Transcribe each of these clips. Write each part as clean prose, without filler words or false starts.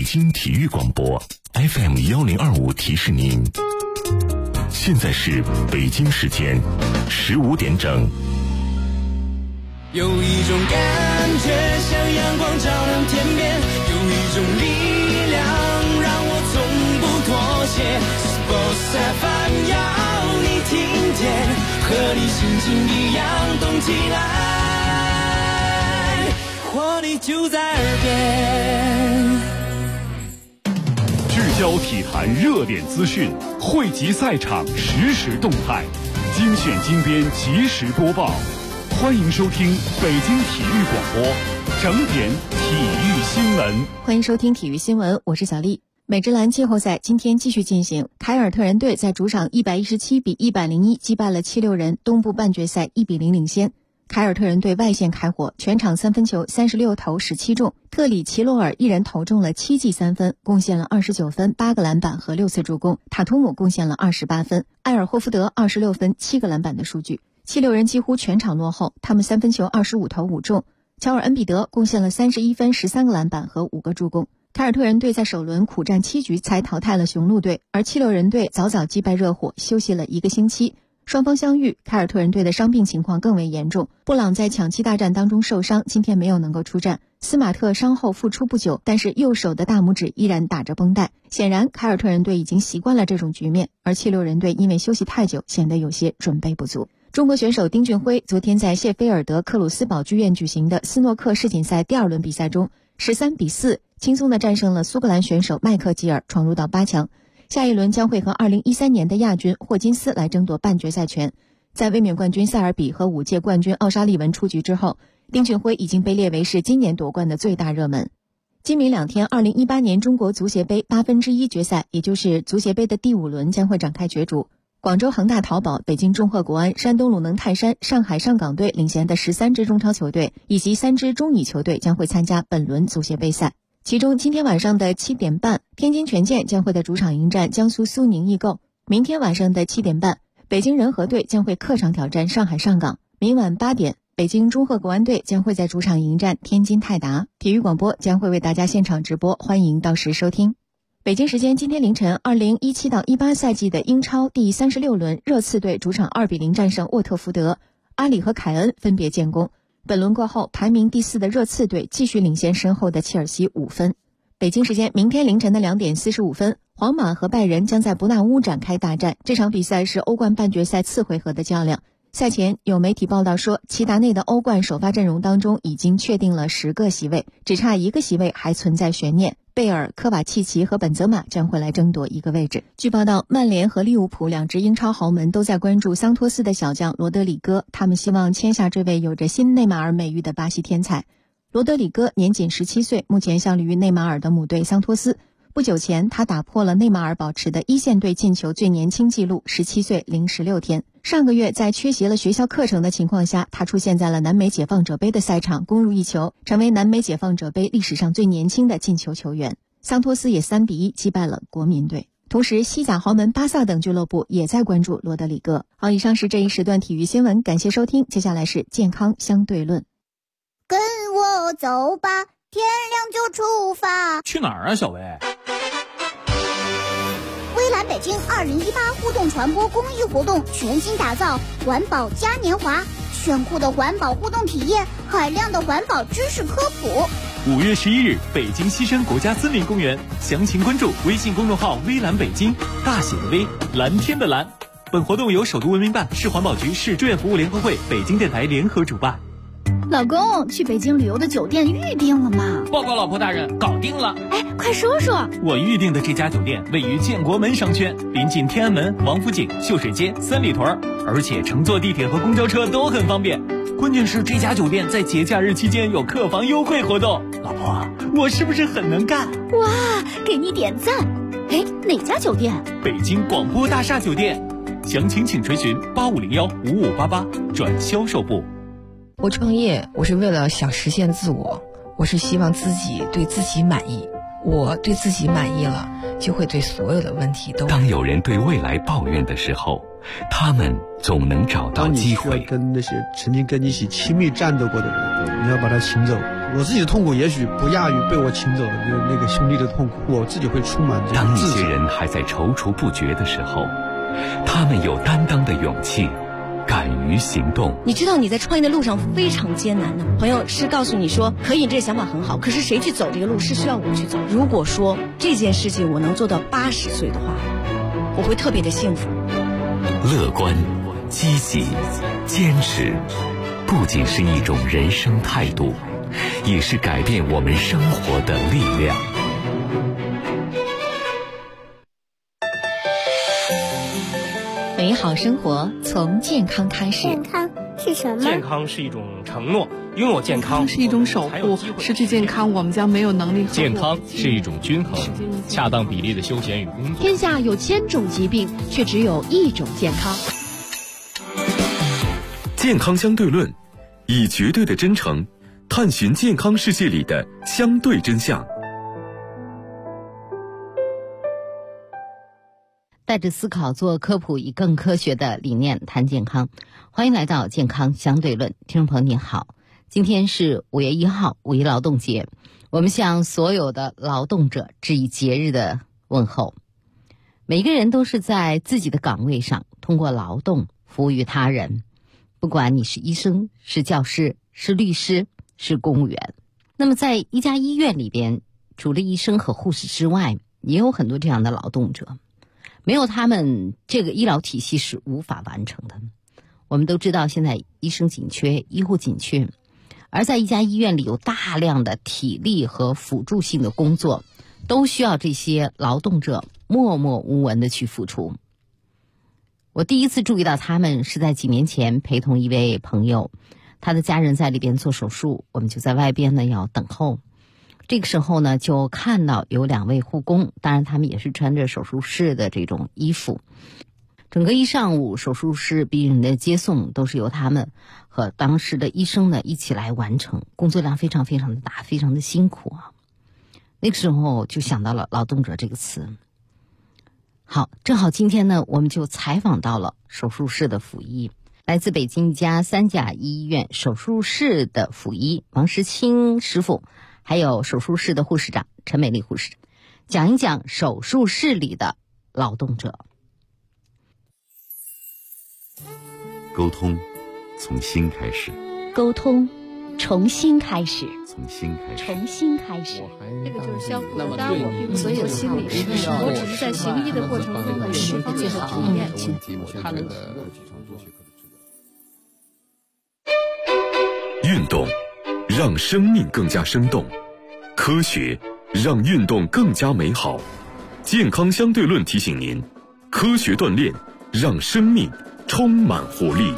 北京体育广播 FM1025提示您，现在是北京时间15点整。 有一种感觉像阳光照亮天边，有一种力量让我从不妥协。Sports FM 要你听见，和你心情一样动起来，活力就在耳边。 聚焦体坛热点资讯，汇集赛场实时动态，精选精编及时播报。欢迎收听北京体育广播整点体育新闻。 欢迎收听体育新闻，我是小丽。美职篮季后赛今天继续进行，凯尔特人队在主场117比101击败了76人，东部半决赛1比0领先。凯尔特人队外线开火，全场三分球36投17中，特里奇洛尔一人投中了7记三分，贡献了29分、8个篮板和6次助攻，塔图姆贡献了28分，埃尔霍福德26分、7个篮板的数据。76人几乎全场落后，他们三分球25投5中，乔尔恩比德贡献了31分、13个篮板和5个助攻。凯尔特人队在首轮苦战7局才淘汰了雄鹿队，而76人队早早击败热火，休息了1个星期。双方相遇，凯尔特人队的伤病情况更为严重，布朗在抢七大战当中受伤，今天没有能够出战。斯马特伤后复出不久，但是右手的大拇指依然打着绷带。显然凯尔特人队已经习惯了这种局面，而76人队因为休息太久，显得有些准备不足。中国选手丁俊晖昨天在谢菲尔德克鲁斯堡剧院举行的斯诺克世锦赛第2轮比赛中13比4轻松地战胜了苏格兰选手麦克吉尔，闯入到8强。下一轮将会和2013年的亚军霍金斯来争夺半决赛权。在卫冕冠军塞尔比和5届冠军奥沙利文出局之后，丁俊晖已经被列为是今年夺冠的最大热门。今明2天2018年中国足协杯1/8决赛，也就是足协杯的第5轮将会展开角逐。广州恒大淘宝、北京中赫国安、山东鲁能泰山、上海上港队领衔的13支中超球队以及3支中乙球队将会参加本轮足协杯赛。其中今天晚上的7点半，天津权健将会在主场迎战江苏苏宁易购。明天晚上的7点半，北京人和队将会客场挑战上海上港。明晚8点，北京中赫国安队将会在主场迎战天津泰达。体育广播将会为大家现场直播，欢迎到时收听。北京时间今天凌晨，2017到18赛季的英超第36轮，热刺队主场2比0战胜沃特福德，阿里和凯恩分别建功。本轮过后，排名第4的热刺队继续领先身后的切尔西5分。北京时间明天凌晨的2点45分，皇马和拜仁将在伯纳乌展开大战。这场比赛是欧冠半决赛次回合的较量。赛前有媒体报道说，齐达内的欧冠首发阵容当中已经确定了10个席位，只差1个席位还存在悬念。贝尔、科瓦契奇和本泽马将会来争夺1个位置。据报道，曼联和利物浦2支英超豪门都在关注桑托斯的小将罗德里戈，他们希望签下这位有着新内马尔美誉的巴西天才。罗德里戈年仅17岁，目前效力于内马尔的母队桑托斯。不久前，他打破了内马尔保持的一线队进球最年轻纪录，17岁零16天。上个月在缺席了学校课程的情况下，他出现在了南美解放者杯的赛场，攻入1球，成为南美解放者杯历史上最年轻的进球球员。桑托斯也3比1击败了国民队。同时，西甲豪门巴萨等俱乐部也在关注罗德里戈。好，以上是这一时段体育新闻，感谢收听。接下来是健康相对论。 跟我走吧，天亮就出发。 去哪儿啊，小薇？ 微蓝北京2018互动传播公益活动全新打造，环保嘉年华，炫酷的环保互动体验，海量的环保知识科普。 5月11日，北京西山国家森林公园，详情关注微信公众号微蓝北京，大写的微，蓝天的蓝。本活动由首都文明办、市环保局、市志愿服务联合会、北京电台联合主办。 老公，去北京旅游的酒店预定了吗？ 报告老婆大人，搞定了。 哎，快说说。 我预定的这家酒店位于建国门商圈，临近天安门、王府井、秀水街、三里屯，而且乘坐地铁和公交车都很方便。关键是这家酒店在节假日期间有客房优惠活动。老婆，我是不是很能干？ 哇，给你点赞。哎，哪家酒店？ 北京广播大厦酒店。详情请垂询85015588转销售部。 我创业，我是为了想实现自我，我是希望自己对自己满意。我对自己满意了，就会对所有的问题都。 当有人对未来抱怨的时候，他们总能找到机会。 当你需要跟那些曾经跟你一起亲密战斗过的人，你要把他请走， 我自己的痛苦也许不亚于被我请走的那个兄弟的痛苦，我自己会充满这当一种自责。 些人还在踌躇不决的时候，他们有担当的勇气，敢于行动。 你知道你在创业的路上非常艰难的，朋友是告诉你说可以，这个想法很好，可是谁去走这个路是需要我去走。如果说这件事情我能做到80岁的话，我会特别的幸福。 乐观、积极、坚持，不仅是一种人生态度，也是改变我们生活的力量。 美好生活从健康开始。 健康是什么？ 健康是一种承诺，拥有健康是一种守护，失去健康我们将没有能力。 健康是一种均衡、恰当比例的休闲与工作。 天下有1000种疾病，却只有1种健康。 健康相对论，以绝对的真诚探寻健康世界里的相对真相。 带着思考做科普，以更科学的理念谈健康。欢迎来到健康相对论，听众朋友您好，今天是5月1号五一劳动节，我们向所有的劳动者致以节日的问候。每一个人都是在自己的岗位上通过劳动服务于他人，不管你是医生、是教师、是律师、是公务员。那么在一家医院里边，除了医生和护士之外，也有很多这样的劳动者，没有他们，这个医疗体系是无法完成的。我们都知道现在医生紧缺，医护紧缺，而在一家医院里有大量的体力和辅助性的工作，都需要这些劳动者默默无闻的去付出。我第一次注意到他们是在几年前陪同一位朋友，他的家人在里边做手术，我们就在外边呢要等候。这个时候呢，就看到有2位护工，当然他们也是穿着手术室的这种衣服。整个一上午，手术室病人的接送都是由他们和当时的医生呢一起来完成，工作量非常非常的大，非常的辛苦啊。那个时候就想到了劳动者这个词。好，正好今天呢，我们就采访到了手术室的辅医，来自北京一家3甲医院手术室的辅医王时清师傅，还有手术室的护士长陈美丽护士长，讲一讲手术室里的劳动者。 沟通从心开始， 沟通重新开始， 从心开始， 重新开始。 这个就是相互的，当然我并所有心理师，我只是在行医的过程中有十方面的体验。 运动让生命更加生动，科学让运动更加美好。健康相对论提醒您，科学锻炼让生命充满活力。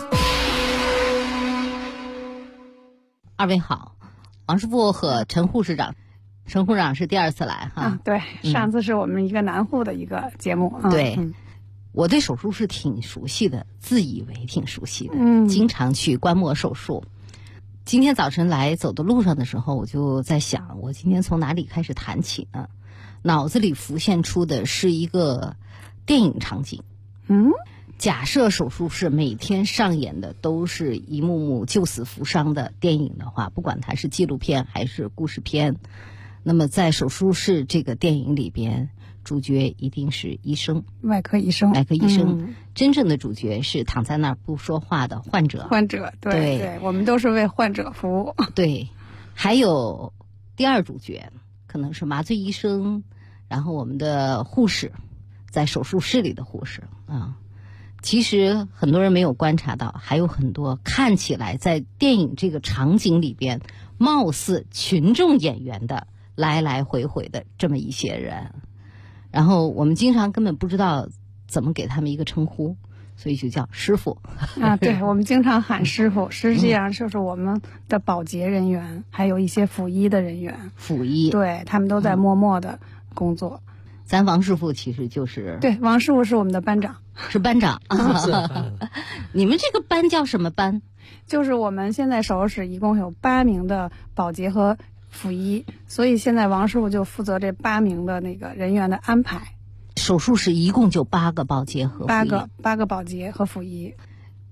2位好，王师傅和陈护士长。陈护士长是第2次来哈。 对，上次是我们一个男护的一个节目。 对，我对手术是挺熟悉的，自以为挺熟悉的，经常去观摩手术。今天早晨来走的路上的时候，我就在想，我今天从哪里开始谈起呢？脑子里浮现出的是一个电影场景。假设手术室每天上演的都是一幕幕救死扶伤的电影的话，不管它是纪录片还是故事片，那么在手术室这个电影里边，主角一定是医生， 外科医生。 真正的主角是躺在那儿不说话的患者。 对，我们都是为患者服务。 对，还有第2主角可能是麻醉医生，然后我们的护士，在手术室里的护士啊。其实很多人没有观察到，还有很多看起来在电影这个场景里边貌似群众演员的来来回回的这么一些人，然后我们经常根本不知道怎么给他们一个称呼，所以就叫师傅啊。对，我们经常喊师傅，实际上就是我们的保洁人员，还有一些辅医的人员。 辅医， 对，他们都在默默的工作。 咱王师傅其实就是对，王师傅是我们的班长， 是班长。你们这个班叫什么班？ 就是我们现在手术室一共有8名的保洁和辅医，所以现在王师傅就负责这8名的那个人员的安排。 手术室一共就8个保洁和辅医， 八个保洁和辅医。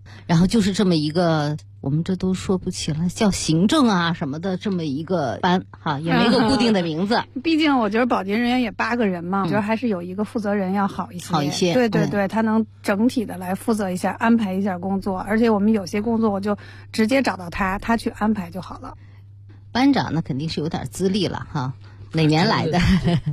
然后就是这么一个，我们这都说不起了，叫行政啊什么的这么一个班哈，也没个固定的名字。 毕竟我觉得保洁人员也8个人嘛，我觉得还是有一个负责人要好一些。 好一些， 对对对，他能整体的来负责一下，安排一下工作。而且我们有些工作我就直接找到他去安排就好了。 班长那肯定是有点资历了哈，哪年来的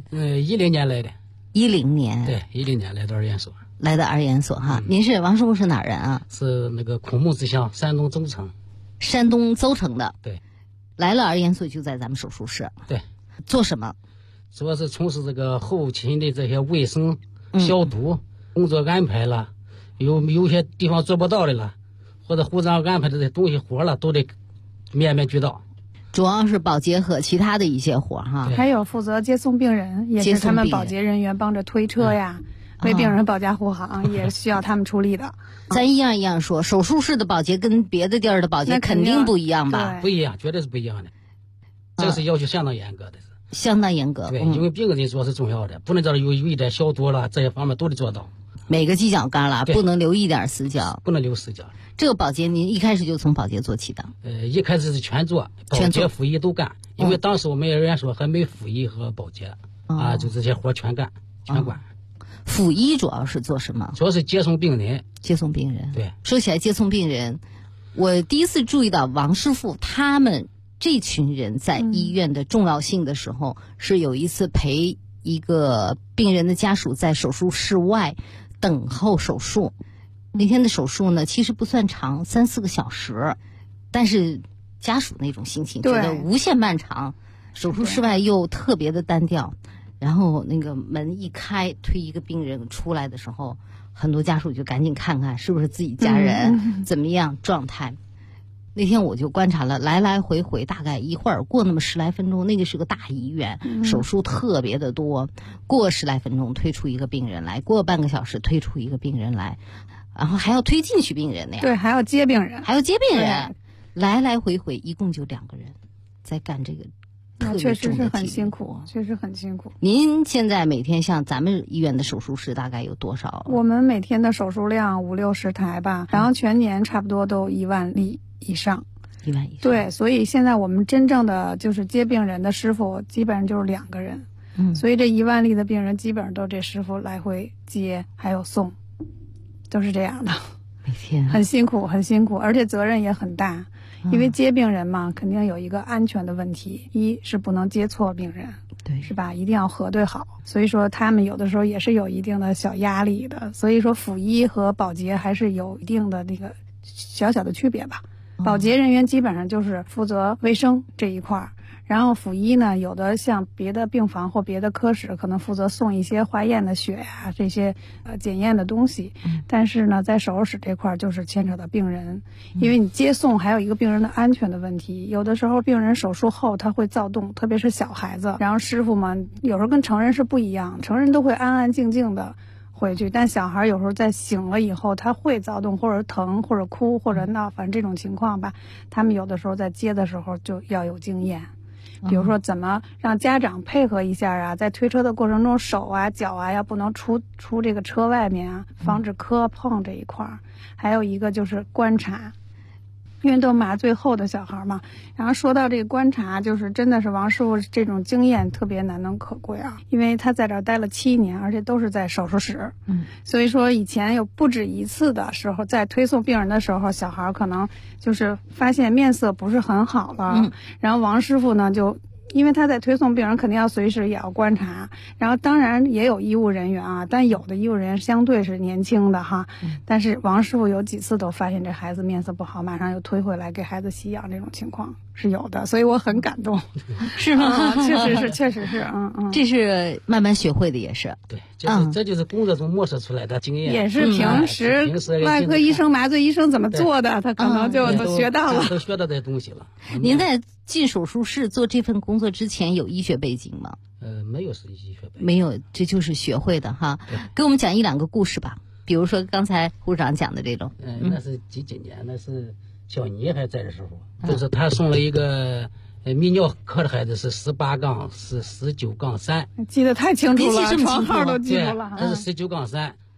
？10年来的。 10年。 对，10年来的二研所。 来的二研所哈，您是王师傅是哪儿人啊？ 是那个孔目之乡，山东邹城。 山东邹城的。 对。 来了二研所就在咱们手术室。 对。 做什么？ 主要是从事这个后勤的这些卫生、消毒工作安排了，有些地方做不到的了，或者护士长安排的这些东西活了，都得面面俱到。 主要是保洁和其他的一些活哈， 还有负责接送病人，也是他们保洁人员帮着推车呀。为病人保驾护航也需要他们出力的。 咱一样一样说，手术室的保洁跟别的地儿的保洁肯定不一样吧？ 不一样，绝对是不一样的。这个是要求相当严格的， 相当严格。 对，因为病人主要是重要的，不能在这有一点消毒了，这些方面都得做到。 每个犄角旮旯不能留一点死角， 不能留死角。 这个保洁您一开始就从保洁做起的？ 一开始是全做，保洁、辅医都干，因为当时我们二研所还没辅医和保洁啊，就这些活全干全管。 辅医主要是做什么？ 主要是接送病人。 接送病人。 对。 说起来接送病人，我第一次注意到王师傅他们这群人在医院的重要性的时候，是有一次陪一个病人的家属在手术室外等候手术。那天的手术呢，其实不算长，3、4个小时，但是家属那种心情觉得无限漫长，手术室外又特别的单调。然后那个门一开，推一个病人出来的时候，很多家属就赶紧看看是不是自己家人，怎么样状态。那天我就观察了来来回回，大概一会儿过那么10来分钟，那个是个大医院，手术特别的多，过10来分钟推出一个病人来，过半个小时推出一个病人来，然后还要推进去病人那样。 对，还要接病人， 来来回回一共就2个人在干这个。 那确实是很辛苦，确实很辛苦。 您现在每天像咱们医院的手术室大概有多少？ 我们每天的手术量50、60台吧，然后全年差不多都1万例以上。 1万以上。 对，所以现在我们真正的就是接病人的师傅，基本上就是2个人。所以这1万例的病人基本上都这师傅来回接，还有送，都是这样的。 每天很辛苦，很辛苦，而且责任也很大。因为接病人嘛，肯定有一个安全的问题，一是不能接错病人， 对， 是吧？一定要核对好。所以说他们有的时候也是有一定的小压力的。所以说辅医和保洁还是有一定的那个小小的区别吧。保洁人员基本上就是负责卫生这一块儿。然后辅医呢，有的像别的病房或别的科室，可能负责送一些化验的血呀，这些检验的东西。但是呢，在手术室这块就是牵扯到病人，因为你接送还有一个病人的安全的问题。有的时候病人手术后他会躁动，特别是小孩子。然后师傅们有时候跟成人是不一样，成人都会安安静静的回去，但小孩有时候在醒了以后，他会躁动或者疼或者哭或者闹，反正这种情况吧，他们有的时候在接的时候就要有经验。比如说怎么让家长配合一下啊，在推车的过程中手啊脚啊要不能出这个车外面啊，防止磕碰这一块儿。还有一个就是观察，因为都麻醉后的小孩嘛。然后说到这个观察，就是真的是王师傅这种经验特别难能可贵啊，因为他在这儿待了7年，而且都是在手术室。所以说以前有不止一次的时候，在推送病人的时候，小孩可能就是发现面色不是很好了。然后王师傅呢就因为他在推送病人，肯定要随时也要观察，然后当然也有医务人员啊，但有的医务人员相对是年轻的哈。但是王师傅有几次都发现这孩子面色不好，马上又推回来给孩子吸氧，这种情况是有的，所以我很感动。 是吗？ 确实是， 这是慢慢学会的，也是。 对，这就是工作中摸索出来的经验， 也是平时外科医生、麻醉医生怎么做的，他可能就都学到了， 都学到这东西了。 您在进手术室做这份工作之前有医学背景吗？ 没有是医学背景， 没有，这就是学会的哈。给我们讲1、2个故事吧，比如说刚才护士长讲的这种。 那是几年？那是小妮还在的时候，就是他送了一个泌尿科的孩子，是18-19-3， 记得太清楚了， 床号都记住了。 他是19-3，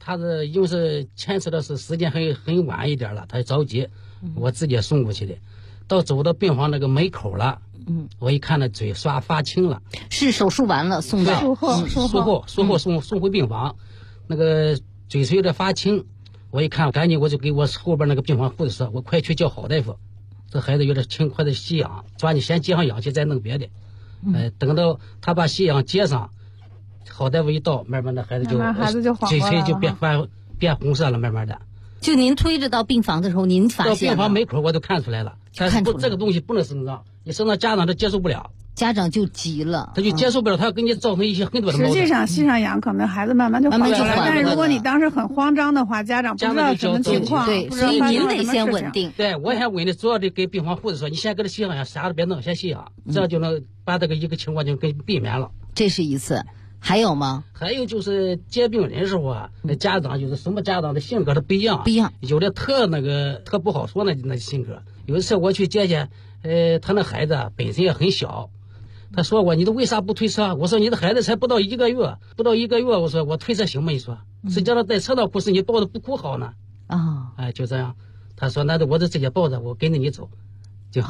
他是因为是牵扯的是时间很晚一点了，他着急，我直接送过去的。到走到病房那个门口了，我一看那嘴刷发青了， 是手术完了送到术后送回病房，那个嘴唇有点发青，我一看赶紧我就给我后边那个病房护士说，我快去叫郝大夫，这孩子有点轻，快点吸氧，抓紧先接上氧气再弄别的，等到他把吸氧接上，郝大夫一到，慢慢的孩子就嘴唇就变红色了，慢慢的。 就您推着到病房的时候，您发现到病房门口我都看出来了，但是这个东西不能生长，你生长家长他接受不了， 家长就急了， 他就接受不了，他要给你造成一些很多的矛盾。 实际上吸上氧可能孩子慢慢就缓了，但是如果你当时很慌张的话，家长不知道什么情况， 对，所以您得先稳定。 对，我先稳定，主要得给病房护士说，你先给他吸上氧，啥都别弄，先吸氧，这样就能把这个一个情况就给避免了。 这是一次。还有吗？ 还有就是接病人的时候啊，那家长就是什么家长的性格他不一样，有的特不好说那性格。有一次我去接他那孩子本身也很小，他说我你都为啥不推车？我说你的孩子才不到一个月，我说我推车行吗？你说谁叫他在车道哭时你抱着不哭好呢？就这样，他说那我就直接抱着我跟着你走。就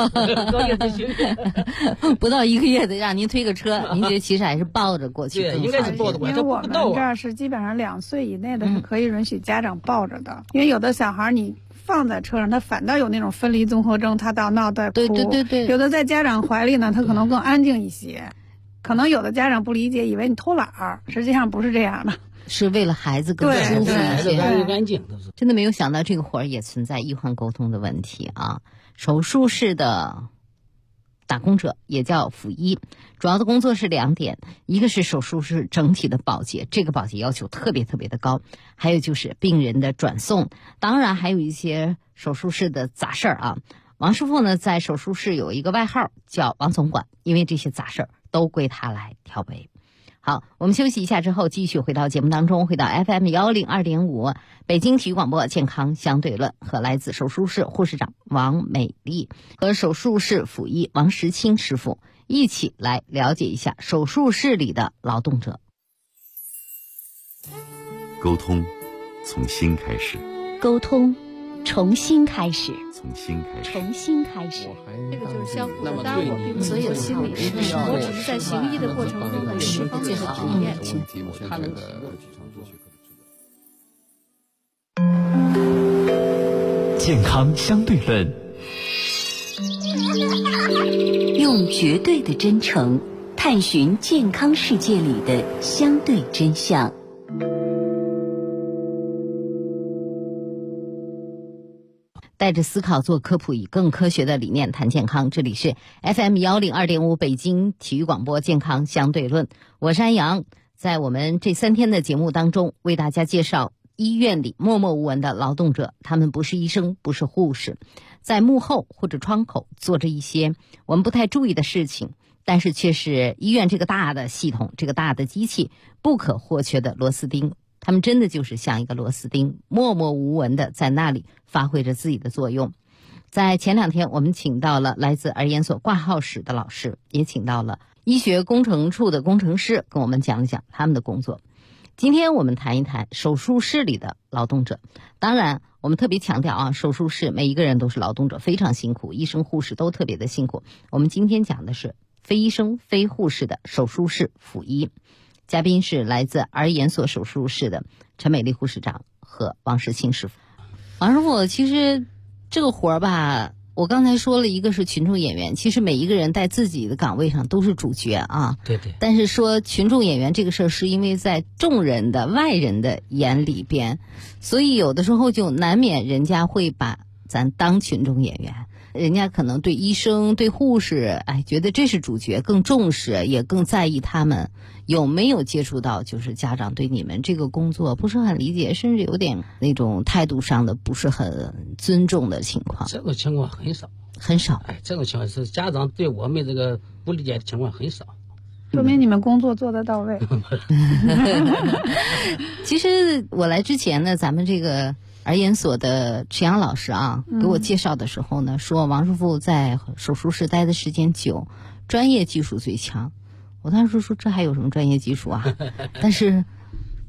不到一个月的让您推个车，您觉得其实还是抱着过去？ 对，应该是抱着过去。 因为我们这儿是基本上2岁以内的是可以允许家长抱着的，因为有的小孩你放在车上，他反倒有那种分离综合症，他到闹带哭。 对。 有的在家长怀里呢，他可能更安静一些。可能有的家长不理解，以为你偷懒儿，实际上不是这样的。 是为了孩子更舒服一些， 安静。 真的没有想到这个活儿也存在医患沟通的问题啊！手术室的打工者也叫辅医，主要的工作是2点，一个是手术室整体的保洁，这个保洁要求特别的高，还有就是病人的转送，当然还有一些手术室的杂事儿啊。王师傅呢，在手术室有一个外号叫王总管，因为这些杂事儿都归他来调配。好，我们休息一下之后，继续回到节目当中，回到 FM 102.5北京体育广播健康相对论，和来自手术室护士长王美丽和手术室辅医王石清师傅一起来了解一下手术室里的劳动者。 沟通从心开始， 沟通重新开始， 从心开始。 这个就是相互的，当然我并不是做心理师，我只是在行医的过程中的释放这个体验。 健康相对论， 用绝对的真诚探寻健康世界里的相对真相。 带着思考做科普，以更科学的理念谈健康。这里是 FM 102.5北京体育广播健康相对论，我是安阳。在我们这3天的节目当中，为大家介绍医院里默默无闻的劳动者，他们不是医生，不是护士，在幕后或者窗口做着一些我们不太注意的事情，但是却是医院这个大的系统，这个大的机器不可或缺的螺丝钉。他们真的就是像一个螺丝钉，默默无闻的在那里发挥着自己的作用。在前2天，我们请到了来自儿研所挂号室的老师，也请到了医学工程处的工程师，跟我们讲一讲他们的工作。今天我们谈一谈手术室里的劳动者。当然我们特别强调啊，手术室每一个人都是劳动者，非常辛苦，医生护士都特别的辛苦。我们今天讲的是非医生非护士的手术室辅医。嘉宾是来自儿研所手术室的陈美丽护士长和王石清师傅。王师傅，其实这个活儿吧，我刚才说了一个是群众演员，其实每一个人在自己的岗位上都是主角啊。 对。 但是说群众演员这个事儿，是因为在众人的外人的眼里边，所以有的时候就难免人家会把咱当群众演员。人家可能对医生对护士觉得这是主角，更重视也更在意他们有没有接触到就是家长对你们这个工作不是很理解，甚至有点那种态度上的不是很尊重的情况。 这种情况很少这种情况是家长对我们这个不理解的情况很少， 说明你们工作做得到位。 其实我来之前呢，咱们这个儿研所的池阳老师啊，给我介绍的时候呢，说王师傅在手术室待的时间久，专业技术最强。我当时说这还有什么专业技术啊？但是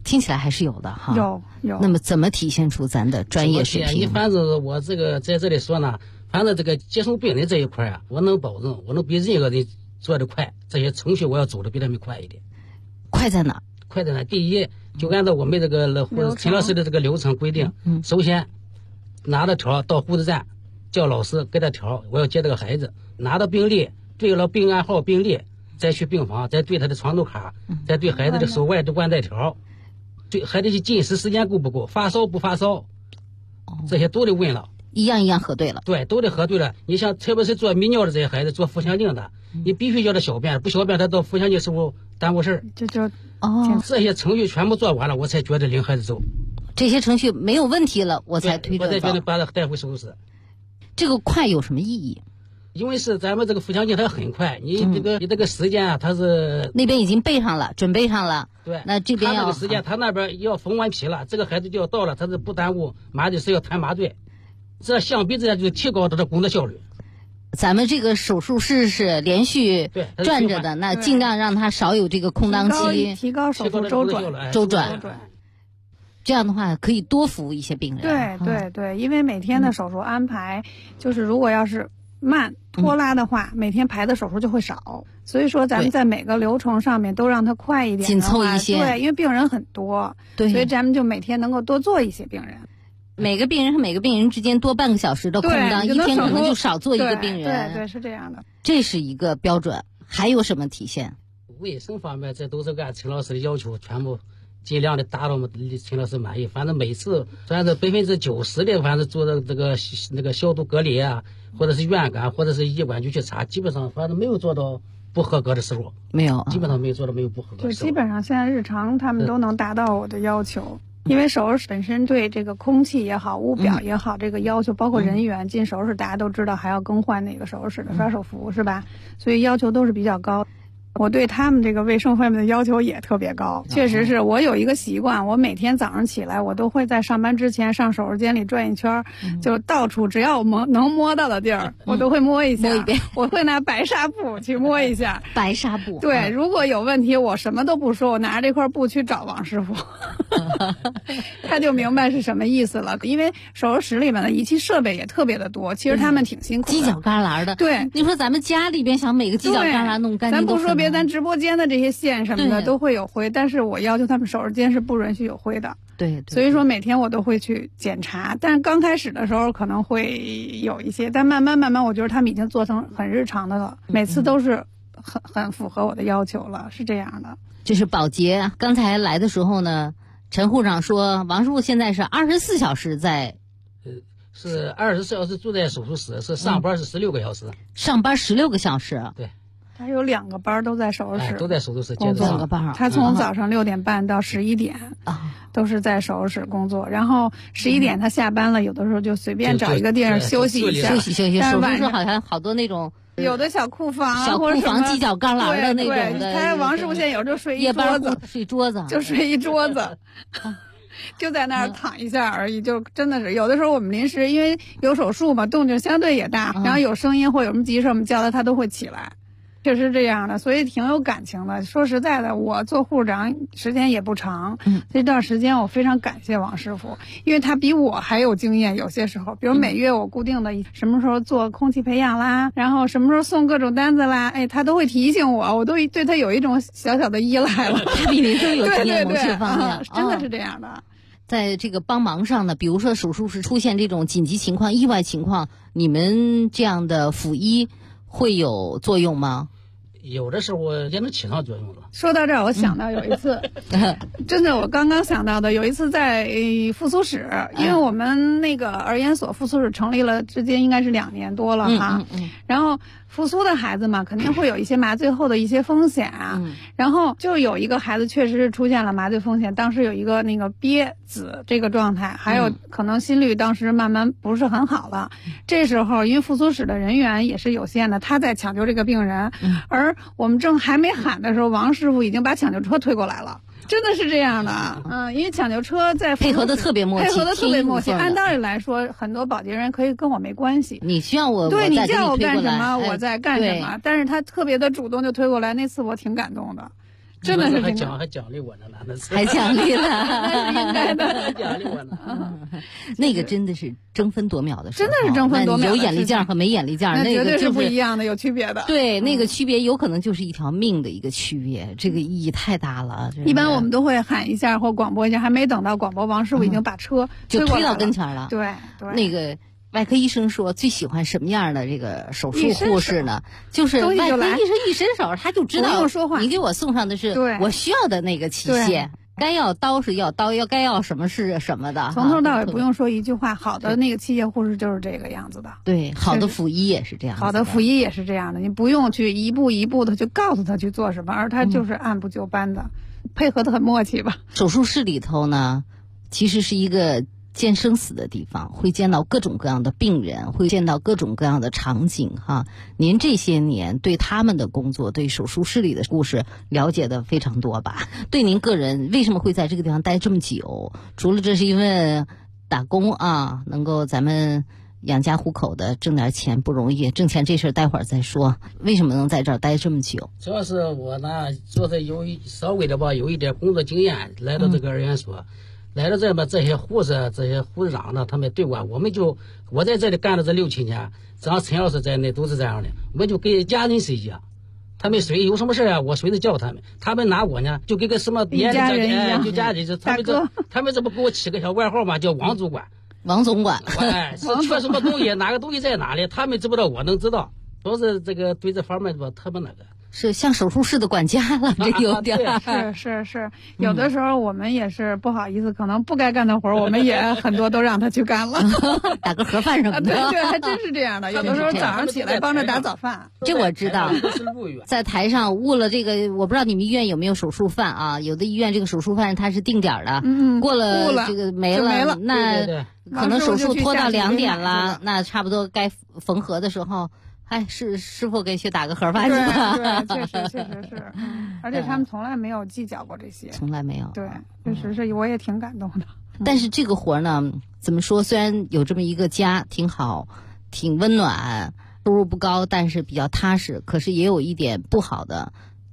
听起来还是有的哈。 有。 那么怎么体现出咱的专业水平？ 你反正我这个在这里说呢，反正这个接送病人这一块啊，我能保证，我能比任何人做得快。这些程序我要走的比他们快一点。 快在哪？ 快在哪？第一，就按照我们这个陈老师的这个流程规定，首先拿着条到护士站，叫老师给他条，我要接这个孩子，拿到病历，对了病案号、病历，再去病房，再对他的床头卡，再对孩子的手外的冠带条，对孩子的进食时间够不够，发烧不发烧，这些都得问了， 一样一样核对了。 对，都得核对了。你像特别是做泌尿的这些孩子，做腹腔镜的，你必须叫他小便，不小便他到腹腔镜是不是耽误事儿？这些程序全部做完了，我才觉得领孩子走。 这些程序没有问题了，我才推着走。 我才觉得把他带回手术室。 这个快有什么意义？ 因为是咱们这个腹腔镜它很快，你这个时间啊，它是那边已经备上了，准备上了。 对， 那这边他那个时间，他那边要缝完皮了，这个孩子就要到了，他是不耽误麻醉师要谈麻醉，这相比之下就提高他的工作效率。 咱们这个手术室是连续转着的，那尽量让它少有这个空档期， 提高手术周转。这样的话可以多服务一些病人。 对，因为每天的手术安排，就是如果要是慢拖拉的话，每天排的手术就会少。所以说咱们在每个流程上面都让它快一点， 紧凑一些。 对，因为病人很多，所以咱们就每天能够多做一些病人。 每个病人和每个病人之间多半个小时的空档，一天可能就少做一个病人。 对，是这样的。 这是一个标准，还有什么体现？ 卫生方面，这都是按陈老师的要求，全部尽量的达到陈老师满意。反正每次反正90%的，反正做的这个那个消毒隔离啊，或者是院感，或者是医管局去查，基本上反正没有做到不合格的时候。 没有， 基本上没有做到没有不合格的时候。 就基本上现在日常他们都能达到我的要求。因为手术室本身对这个空气也好、污表也好，这个要求包括人员进手术室，大家都知道还要更换那个手术室的刷手服，是吧？所以要求都是比较高。我对他们这个卫生方面的要求也特别高，确实是我有一个习惯，我每天早上起来，我都会在上班之前上手术间里转一圈，就到处只要我能摸到的地儿，我都会摸一下， 摸一遍。 我会拿白纱布去摸一下。 白纱布。 对，如果有问题，我什么都不说，我拿着这块布去找王师傅，他就明白是什么意思了。因为手术室里面的仪器设备也特别的多，其实他们挺辛苦的。 犄角旮旯的。 对， 你说咱们家里边想每个犄角旮旯弄干净， 咱不说别，咱直播间的这些线什么的都会有灰，但是我要求他们手术间是不允许有灰的。 对， 所以说每天我都会去检查，但是刚开始的时候可能会有一些，但慢慢我觉得他们已经做成很日常的了，每次都是很符合我的要求了，是这样的。 这是保洁，刚才来的时候呢，陈护长说王师傅现在是24小时在， 是24小时住在手术室，是上班是16个小时， 上班16个小时。 对。 他有2个班都在手术室， 都在手术室工作。 2个班， 他从早上6点半到11点，都是在手术室工作。然后11点他下班了，有的时候就随便找一个地方休息一下。 休息。手术室好像好多那种有的小库房啊， 小库房犄角旮旯的那种的。 他王师傅现在有时候睡一桌子，就睡一桌子。就在那儿躺一下而已，就真的是有的时候我们临时因为有手术嘛，动静相对也大，然后有声音或有什么急事，我们叫他都会起来。确实这样的，所以挺有感情的。说实在的，我做护士长时间也不长，这段时间我非常感谢王师傅，因为他比我还有经验。有些时候，比如每月我固定的什么时候做空气培养啦，然后什么时候送各种单子啦，他都会提醒我，我都对他有一种小小的依赖了。 他比您更有经验，某些方面真的是这样的。 在这个帮忙上呢，比如说手术室出现这种紧急情况、意外情况，你们这样的辅医会有作用吗？ 有的时候也能起上作用了。 说到这儿，我想到有一次，真的我刚刚想到的，有一次在复苏室，因为我们那个儿研所复苏室成立了，至今应该是2年多了哈。然后复苏的孩子嘛，肯定会有一些麻醉后的一些风险啊。然后就有一个孩子确实是出现了麻醉风险，当时有一个那个憋子这个状态，还有可能心率当时慢慢不是很好了。这时候因为复苏室的人员也是有限的，他在抢救这个病人，而我们正还没喊的时候，王师傅已经把抢救车推过来了。真的是这样的，因为抢救车在配合的特别默契， 按道理来说，很多保洁人员可以跟我没关系。 你需要我， 对你叫我干什么，我在干什么。但是他特别的主动就推过来，那次我挺感动的。 真的是还奖励我呢，那是还奖励了， 那是应该的， 还奖励我呢。 那个真的是争分夺秒的时候， 真的是争分夺秒。 有眼力劲儿和没眼力劲儿，那绝对是不一样的，有区别的。 对，那个区别有可能就是一条命的一个区别，这个意义太大了。 一般我们都会喊一下或广播一下，还没等到广播，王师傅已经把车就推到跟前了。 对， 那个。外科医生说最喜欢什么样的这个手术护士呢？就是外科医生一伸手，他就知道不用说话， 你给我送上的是我需要的那个器械，该要刀是要刀，该要什么是什么的， 从头到尾不用说一句话。好的那个器械护士就是这个样子的。 对，好的辅医也是这样。 好的辅医也是这样的，你不用去一步一步的去告诉他去做什么，而他就是按部就班的，配合的很默契吧。 手术室里头呢，其实是一个见生死的地方，会见到各种各样的病人，会见到各种各样的场景哈。您这些年对他们的工作，对手术室里的故事了解的非常多吧？对您个人为什么会在这个地方待这么久？除了这是因为打工啊，能够咱们养家糊口的挣点钱不容易，挣钱这事儿待会儿再说。为什么能在这儿待这么久？ 主要是我呢，就是稍微的吧，有一点工作经验，来到这个儿研所。来了这么这些护士、这些护士长呢，他们对我在这里干了这6、7年，只要陈老师在内都是这样的，我们就跟家人是一样。他们谁有什么事啊，我随时叫他们，他们拿我呢就跟个什么别的家人一样， 就家人他们这不给我起个小外号嘛，叫王主管、 王总管。 哎，是缺什么东西，哪个东西在哪里，他们知不知道，我能知道，都是这个对这方面吧，特别那个。 是像手术室的管家了，这有点是，有的时候我们也是不好意思，可能不该干的活我们也很多都让他去干了， 打个盒饭什么的。 对，还真是这样的。有的时候早上起来帮着打早饭， 这我知道。在台上误了这个，我不知道你们医院有没有手术饭啊？有的医院这个手术饭它是定点的，过了这个没了，那可能手术拖到2点了，那差不多该缝合的时候。哎，是师傅给去打个盒饭是吧？ 对，确实是，而且他们从来没有计较过这些， 从来没有。 对，确实是，我也挺感动的。 但是这个活呢，怎么说？虽然有这么一个家，挺好，挺温暖，收入不高，但是比较踏实。可是也有一点不好的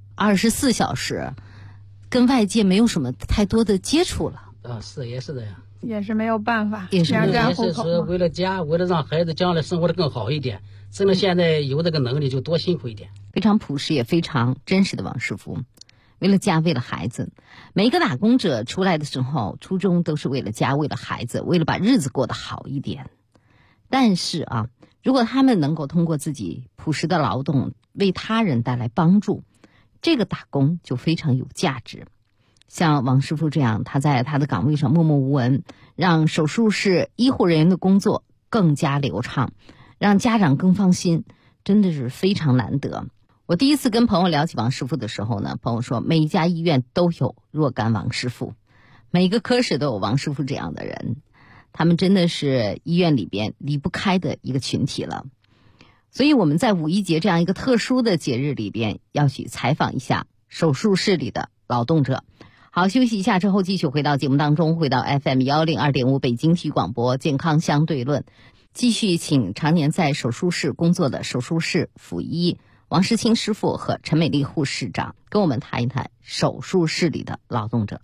，24小时跟外界没有什么太多的接触了。 也是这样。 也是没有办法， 也是为了家，为了让孩子将来生活的更好一点。真的现在有这个能力就多辛苦一点。 非常朴实也非常真实的王师傅，为了家，为了孩子。每一个打工者出来的时候，初衷都是为了家，为了孩子，为了把日子过得好一点。但是啊，如果他们能够通过自己朴实的劳动为他人带来帮助，这个打工就非常有价值。像王师傅这样，他在他的岗位上默默无闻，让手术室医护人员的工作更加流畅，让家长更放心，真的是非常难得。我第一次跟朋友聊起王师傅的时候呢，朋友说每一家医院都有若干王师傅，每个科室都有王师傅这样的人，他们真的是医院里边离不开的一个群体了。所以我们在五一节这样一个特殊的节日里边，要去采访一下手术室里的劳动者。好，休息一下之后继续回到节目当中，回到 FM102.5 北京体育广播健康相对论，继续请常年在手术室工作的手术室辅医王世清师傅和陈美丽护士长跟我们谈一谈手术室里的劳动者。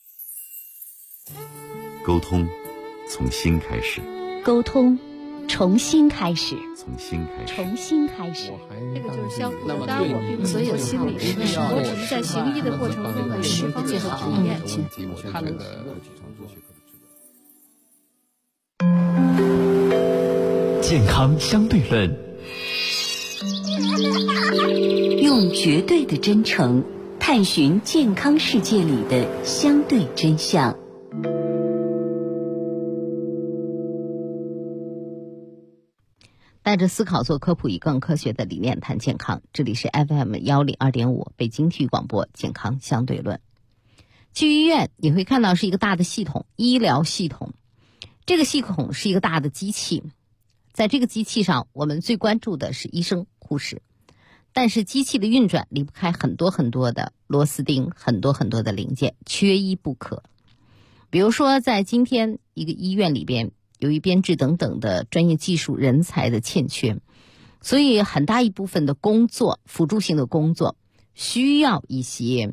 沟通从心开始， 沟通重新开始， 从心开始， 重新开始。 这个就是相互的，当然我并不所有心理师，我只是在行医的过程中有释放最好的体验。 健康相对论， 用绝对的真诚探寻健康世界里的相对真相。 带着思考做科普，以更科学的理念谈健康。这里是 FM102.5 北京体育广播健康相对论。去医院你会看到是一个大的系统，医疗系统。这个系统是一个大的机器，在这个机器上我们最关注的是医生护士，但是机器的运转离不开很多很多的螺丝钉，很多很多的零件，缺一不可。比如说在今天一个医院里边，由于编制等等的专业技术人才的欠缺，所以很大一部分的工作，辅助性的工作需要一些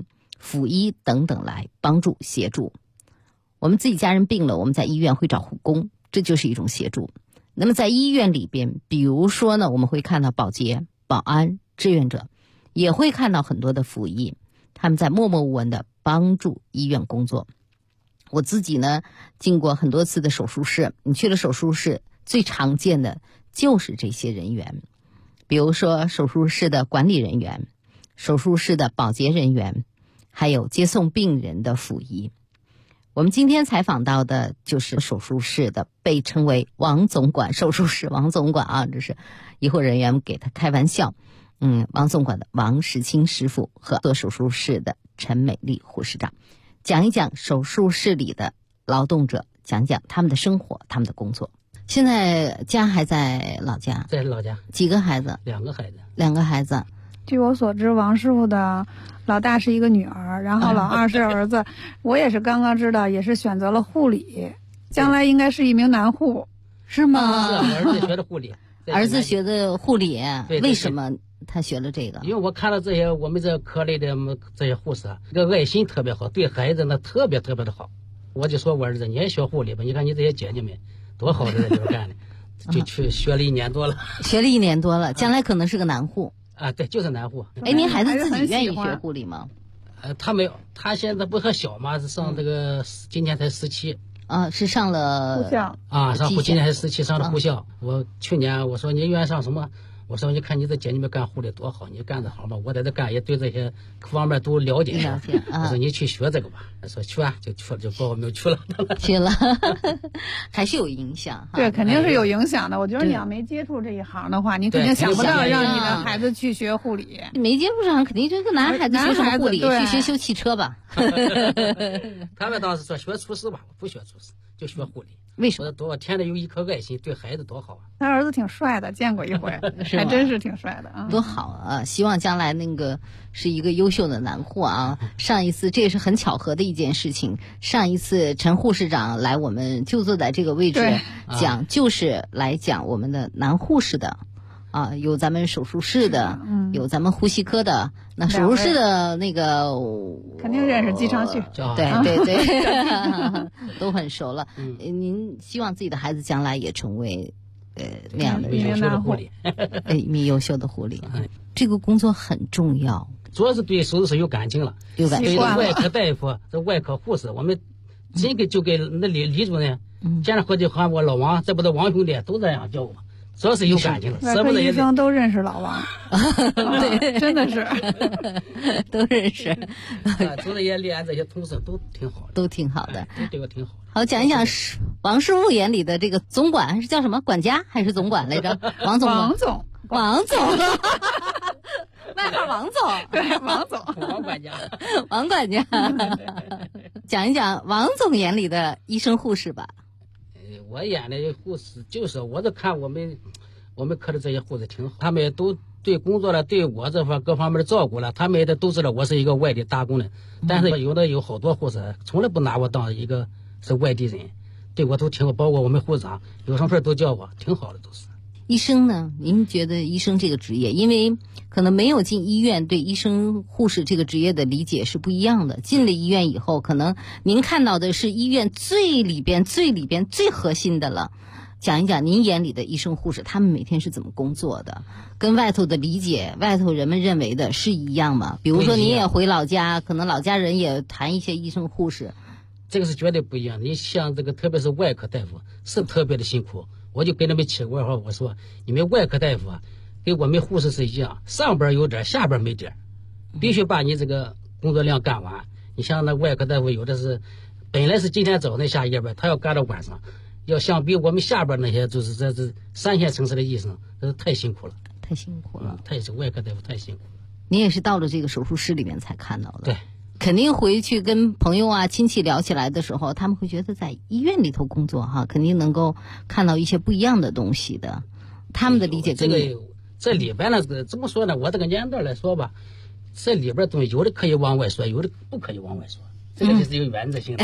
辅医等等来帮助协助。我们自己家人病了，我们在医院会找护工，这就是一种协助。那么在医院里边，比如说呢，我们会看到保洁、保安、志愿者，也会看到很多的辅医，他们在默默无闻的帮助医院工作。我自己呢，进过很多次的手术室，你去了手术室，最常见的就是这些人员，比如说手术室的管理人员、手术室的保洁人员，还有接送病人的辅医。我们今天采访到的就是手术室的，被称为王总管，手术室王总管啊，这是医护人员给他开玩笑。王总管的王时清师傅和做手术室的陈美丽护士长，讲一讲手术室里的劳动者，讲讲他们的生活，他们的工作。现在家还在老家？ 在老家。 几个孩子 ？2个孩子。 2个孩子。 据我所知，王师傅的老大是一个女儿，然后老二是儿子。我也是刚刚知道，也是选择了护理，将来应该是一名男护， 是吗？ 是儿子学的护理。 儿子学的护理，为什么他学了这个？ 因为我看了这些我们这科类的这些护士，这个爱心特别好，对孩子呢特别的好。我就说我儿子，你也学护理吧，你看你这些姐姐们多好的在这干的，就去学了1年多了。 学了1年多了，将来可能是个男护。 啊，对，就是男护。 哎，您孩子自己愿意学护理吗？ 他没有，他现在不还小吗？是上这个今年才17。 啊，是上了护校啊，上护，今年才17，上了护校。我去年我说你愿意上什么？我说你看你这姐你们干护理多好，你干得好吧？我在这干也对这些各方面都了解。我说你去学这个吧。说去啊，就去了，就报名去了。 去了，还是有影响。 对，肯定是有影响的。我觉得你要没接触这一行的话，你肯定想不到让你的孩子去学护理。 没接触上，肯定就跟男孩子学什么护理，去学修汽车吧。 他们当时说学厨师吧，不学厨师，就学护理。 为什么？ 多天的有一颗爱心，对孩子多好啊！ 他儿子挺帅的，见过一回，还真是挺帅的啊！ 多好啊！希望将来那个是一个优秀的男护啊！上一次这也是很巧合的一件事情，上一次陈护士长来我们就坐在这个位置讲，就是来讲我们的男护士的。啊，有咱们手术室的，有咱们呼吸科的。那手术室的那个肯定认识季昌旭， 对，都很熟了。您希望自己的孩子将来也成为那样的优秀的护理， 一名优秀的护理。这个工作很重要， 主要是对手术室有感情了， 有感情。 对外科大夫、这外科护士，我们真给就给那李主任，经常回去喊我老王，这不是王兄弟，都这样叫我。主要是有感情了， 外科医生都认识老王，对，真的是都认识。 主任也连这些同事都挺好的， 都挺好的， 对我挺好。 好，讲一讲王师傅眼里的这个总管是叫什么？管家还是总管来着？王总，王总，外号王总， 对，王总， 王管家， 王管家。讲一讲王总眼里的医生护士吧。 我眼里的护士就是，我就看我们科的这些护士挺好，他们也都对工作了，对我这各方面的照顾了，他们也都知道我是一个外地打工人，但是有好多护士从来不拿我当一个是外地人，对我都挺好，包括我们护士长有什么事都叫我，挺好的都是。 医生呢？您觉得医生这个职业，因为可能没有进医院，对医生、护士这个职业的理解是不一样的。进了医院以后，可能您看到的是医院最里边、最核心的了。讲一讲您眼里的医生、护士，他们每天是怎么工作的？跟外头的理解、外头人们认为的是一样吗？比如说您也回老家，可能老家人也谈一些医生、护士。 这个是绝对不一样的。你像这个，特别是外科大夫，是特别的辛苦。我就给他们起个外号，我说你们外科大夫啊，跟我们护士是一样，上边有点，下边没点，必须把你这个工作量干完。你像那外科大夫，有的是本来是今天早上下夜班，他要干到晚上，要相比我们下边那些就是这3线城市的医生，这是太辛苦了，外科大夫太辛苦了。 你也是到了这个手术室里面才看到的。 对。 肯定回去跟朋友啊、亲戚聊起来的时候，他们会觉得在医院里头工作哈，肯定能够看到一些不一样的东西的。他们的理解跟这里边呢，怎么说呢？我这个年代来说吧，这里边东西有的可以往外说，有的不可以往外说，这个就是有原则性的。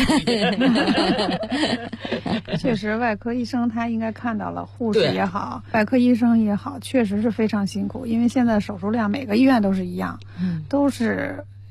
确实，外科医生他应该看到了，护士也好，外科医生也好，确实是非常辛苦。因为现在手术量每个医院都是一样，都是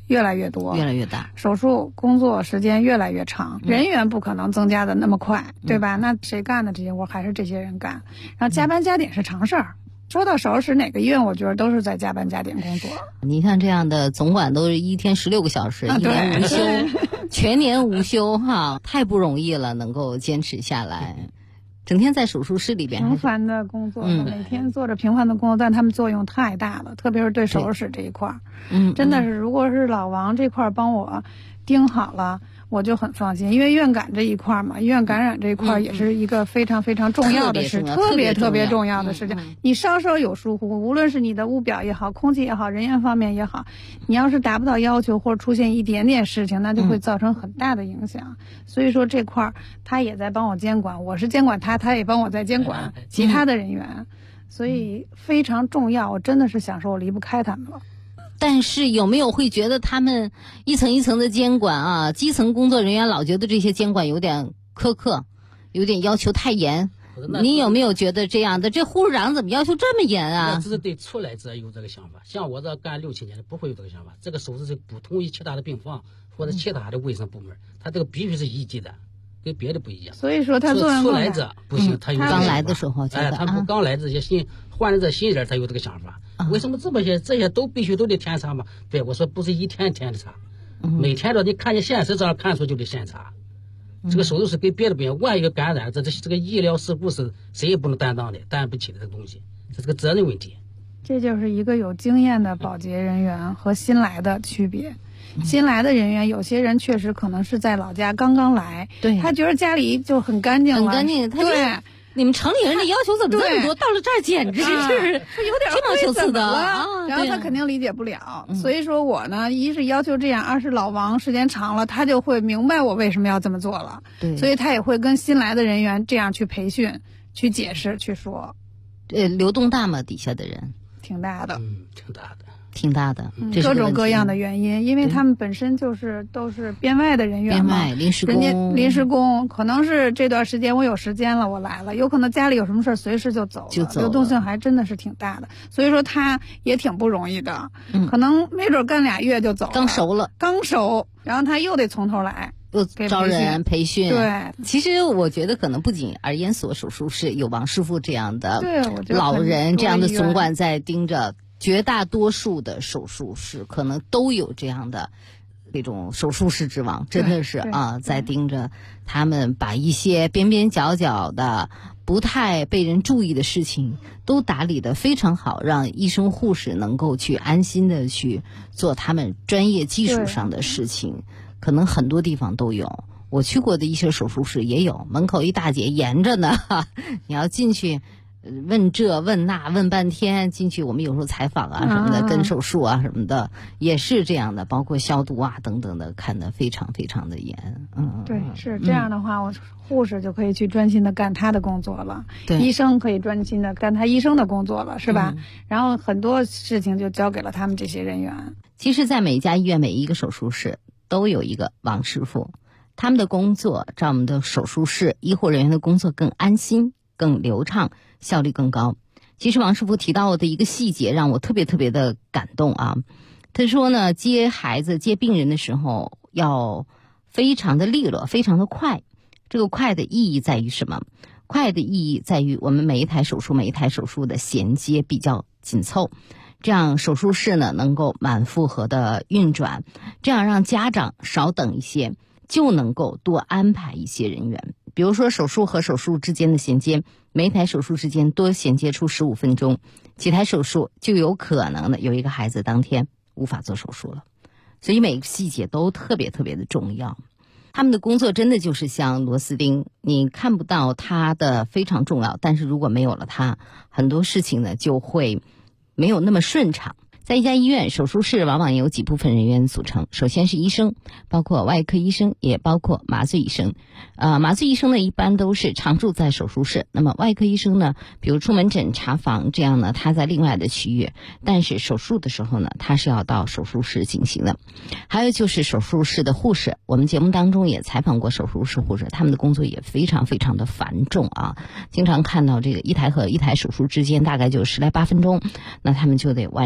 越来越多， 越来越大， 手术工作时间越来越长，人员不可能增加的那么快，对吧？那谁干的这些活还是这些人干，然后加班加点是常事儿。说到手使，哪个医院我觉得都是在加班加点工作。 你像这样的总管都是一天16个小时，一年无休，全年无休哈，太不容易了，能够坚持下来。整天在手术室里边， 平凡的工作，每天做着平凡的工作，但他们作用太大了，特别是对手使这一块儿，真的是，如果是老王这块帮我盯好了，我就很放心，因为院感这一块嘛，医院感染这一块也是一个非常非常重要的事，特别重要的事情。你稍稍有疏忽，无论是你的物表也好，空气也好，人员方面也好，你要是达不到要求或者出现一点点事情，那就会造成很大的影响。所以说这块他也在帮我监管，我是监管他，他也帮我在监管其他的人员，所以非常重要。我真的是想说，我离不开他们了。 但是有没有会觉得他们一层一层的监管啊，基层工作人员老觉得这些监管有点苛刻，有点要求太严？你有没有觉得这样的？这护士长怎么要求这么严啊？ 那只是对出来者有这个想法，像我这干6、7年的不会有这个想法。这个手术是不同于其他的病房或者其他的卫生部门，他这个必须是一级的，跟别的不一样。 所以说他做出来者不行，他有刚来的时候觉得， 他不刚来这些新换了这新人，他有这个想法。为什么这些都必须都得填查嘛？对，我说不是一天填的查，每天的你看见现实这样看出就得先查。这个手术是跟别的不一样，万一个感染，这个医疗事故是谁也不能担当的，担不起的这个东西，这是个责任问题。 这就是一个有经验的保洁人员和新来的区别。新来的人员，有些人确实可能是在老家刚刚来， 对， 他觉得家里就很干净了， 很干净， 对。 你们城里人的要求怎么这么多？到了这儿简直是有点吹毛求疵的啊！然后他肯定理解不了，所以说我呢，一是要求这样，二是老王时间长了，他就会明白我为什么要这么做了。 对， 所以他也会跟新来的人员这样去培训、去解释、去说。 流动大吗？底下的人挺大的， 挺大的， 各种各样的原因，因为他们本身都是编外的人员嘛， 临时工，可能是这段时间我有时间了，我来了，有可能家里有什么事随时就走了，流动性还真的是挺大的，所以说他也挺不容易的，可能没准干2月就走了，刚熟，然后他又得从头来。 又招人培训， 对， 其实我觉得可能不仅儿研所手术室有王师傅这样的老人，这样的总管在盯着，绝大多数的手术室可能都有这样的这种手术室之王，真的是啊，在盯着他们，把一些边边角角的不太被人注意的事情都打理得非常好，让医生护士能够去安心的去做他们专业技术上的事情。可能很多地方都有，我去过的一些手术室也有，门口一大姐严着呢，你要进去问这问那问半天，进去我们有时候采访啊什么的，跟手术啊什么的也是这样的，包括消毒啊等等的，看得非常非常的严。 对，是这样的话，我护士就可以去专心的干他的工作了，医生可以专心的干他医生的工作了，是吧？然后很多事情就交给了他们这些人员。 其实在每一家医院每一个手术室都有一个王师傅，他们的工作让我们的手术室医护人员的工作更安心、更流畅，效率更高。其实王师傅提到的一个细节让我特别特别的感动啊，他说呢，接孩子接病人的时候要非常的利落，非常的快。这个快的意义在于什么？快的意义在于我们每一台手术的衔接比较紧凑，这样手术室呢能够满负荷的运转，这样让家长少等一些，就能够多安排一些人员。比如说手术和手术之间的衔接，每一台手术之间多衔接出15分钟，几台手术就有可能的有一个孩子当天无法做手术了。所以每个细节都特别特别的重要。他们的工作真的就是像螺丝钉，你看不到它的非常重要，但是如果没有了它，很多事情呢就会没有那么顺畅。在一家医院，手术室往往有几部分人员组成。首先是医生，包括外科医生，也包括麻醉医生。麻醉医生呢，一般都是常驻在手术室。那么外科医生呢，比如出门诊、查房这样呢，他在另外的区域。但是手术的时候呢，他是要到手术室进行的。还有就是手术室的护士，我们节目当中也采访过手术室护士，他们的工作也非常非常的繁重啊。经常看到这个一台和一台手术之间大概就10来8分钟，那他们就得完成他们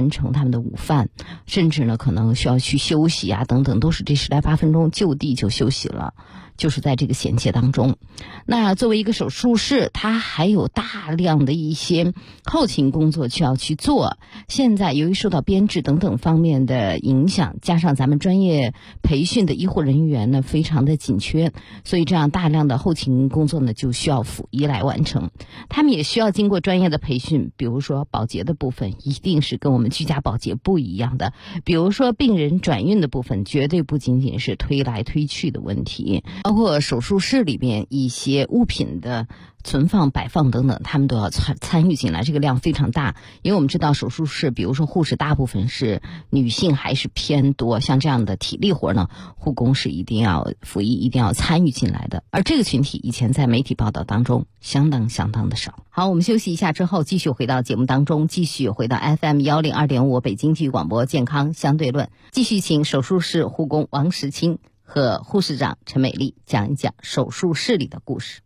们的午饭，甚至呢可能需要去休息啊等等，都是这10来8分钟就地就休息了，就是在这个衔接当中。那作为一个手术室，它还有大量的一些后勤工作需要去做。现在由于受到编制等等方面的影响，加上咱们专业培训的医护人员呢非常的紧缺，所以这样大量的后勤工作呢就需要辅医来完成。他们也需要经过专业的培训，比如说保洁的部分一定是跟我们居家保洁不一样的，比如说病人转运的部分绝对不仅仅是推来推去的问题，包括手术室里边一些物品的存放摆放等等，他们都要参与进来，这个量非常大。因为我们知道手术室比如说护士大部分是女性还是偏多，像这样的体力活呢，护工是辅医一定要参与进来的，而这个群体以前在媒体报道当中相当的少。好，我们休息一下之后继续回到节目当中，继续回到 FM 102.5北京体育广播健康相对论，继续请手术室护工王时清和护士长陈美丽讲一讲手术室里的故事。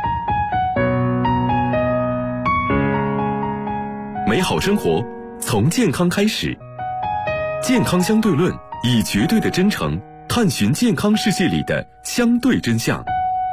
美好生活从健康开始，健康相对论以绝对的真诚探寻健康世界里的相对真相。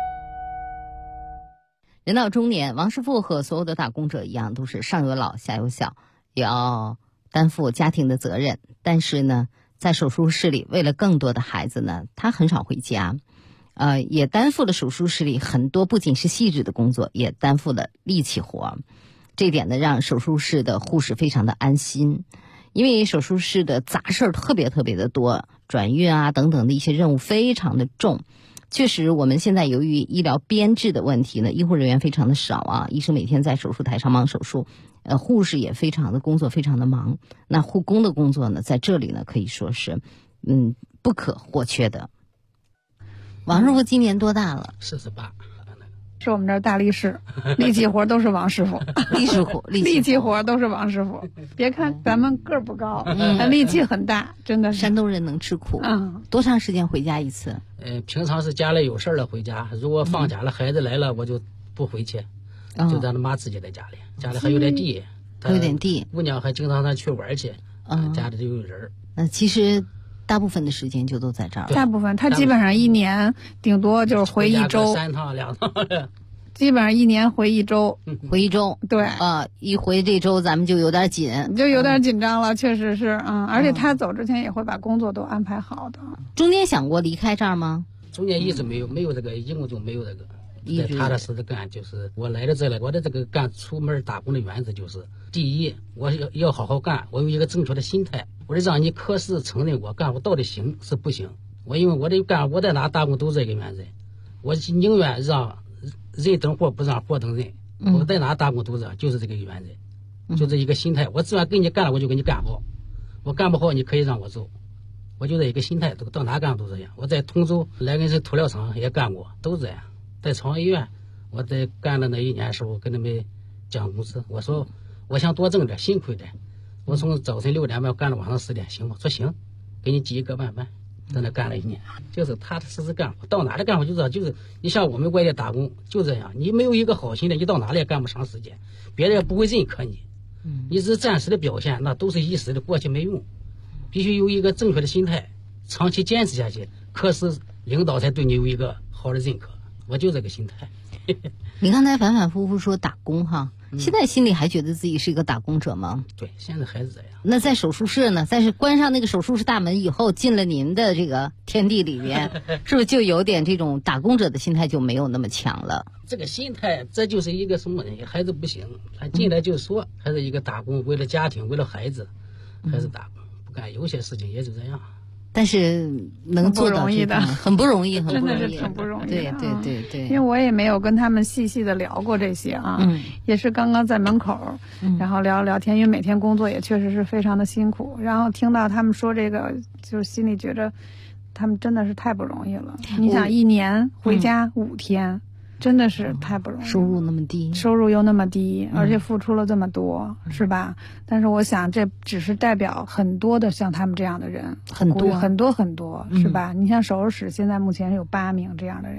人到中年，王师傅和所有的打工者一样，都是上有老下有小，也要担负家庭的责任。但是呢，在手术室里，为了更多的孩子呢，他很少回家，也担负了手术室里很多不仅是细致的工作，也担负了力气活。这一点呢，让手术室的护士非常的安心，因为手术室的杂事特别的多，转运啊等等的一些任务非常的重。确实我们现在由于医疗编制的问题呢，医护人员非常的少啊，医生每天在手术台上忙手术，护士也工作非常的忙。那护工的工作呢，在这里呢可以说是不可或缺的。王师傅今年多大了 ？48， 是我们这儿大力士，力气活都是王师傅，力气活都是王师傅。别看咱们个儿不高，力气很大，真的是。 山东人能吃苦。多长时间回家一次？ 平常是家里有事了回家，如果放假了孩子来了，我就不回去，就让他妈自己在家里，家里还有点地，姑娘还经常去玩去，家里就有人。 其实大部分的时间就都在这儿。 大部分他基本上一年顶多就是回一周 ，3趟2趟的。 基本上一年回一周，对一回这周咱们就有点紧， 张了，确实是而且他走之前也会把工作都安排好的。 中间想过离开这儿吗？ 中间一直没有这个，一共就没有这个，踏踏实实干。就是我来了这来，我的这个出门打工的原则就是：第一，我要好好干，我有一个正确的心态，我得让你科室承认我干，我到底行是不行。因为我得干，我在哪打工都是这个原则，我宁愿让人等活，不让活等人。我在哪打工都是，就是这个原则，就这一个心态。我只要给你干了，我就给你干好，我干不好你可以让我走，我就这一个心态。到哪干都这样。我在通州莱根是涂料厂也干过，都这样。在朝阳医院，我在干的那一年的时候，跟他们讲公司，我说我想多挣点，辛苦一点。我从早晨6点半干到晚上10点，行吗？说行，给你记1个半班。在那干了1年，就是踏踏实实干活。到哪里干活就知道，就是你像我们外地打工就这样，你没有一个好心的，你到哪里也干不长时间，别人也不会认可你。你只是暂时的表现，那都是一时的，过去没用。必须有一个正确的心态，长期坚持下去，科室领导才对你有一个好的认可。我就这个心态。 你刚才反反复复说打工哈，现在心里还觉得自己是一个打工者吗？ 对，现在还是这样。 那在手术室呢？在关上那个手术室大门以后，进了您的这个天地里面，是不是就有点这种打工者的心态就没有那么强了？ 这个心态，这就是一个什么人？孩子不行，他进来就说还是一个打工，为了家庭，为了孩子，还是打工，不干有些事情也就这样。 但是能做到这种很不容易， 真的是挺不容易的。 对， 因为我也没有跟他们细细的聊过这些啊，也是刚刚在门口，然后聊聊天，因为每天工作也确实是非常的辛苦，然后听到他们说这个，就心里觉着他们真的是太不容易了。你想一年回家5天。真的是太不容易， 收入那么低， 收入又那么低，而且付出了这么多，是吧？但是我想这只是代表很多的像他们这样的人， 很多， 是吧？你像手术室现在目前有8名这样的人员，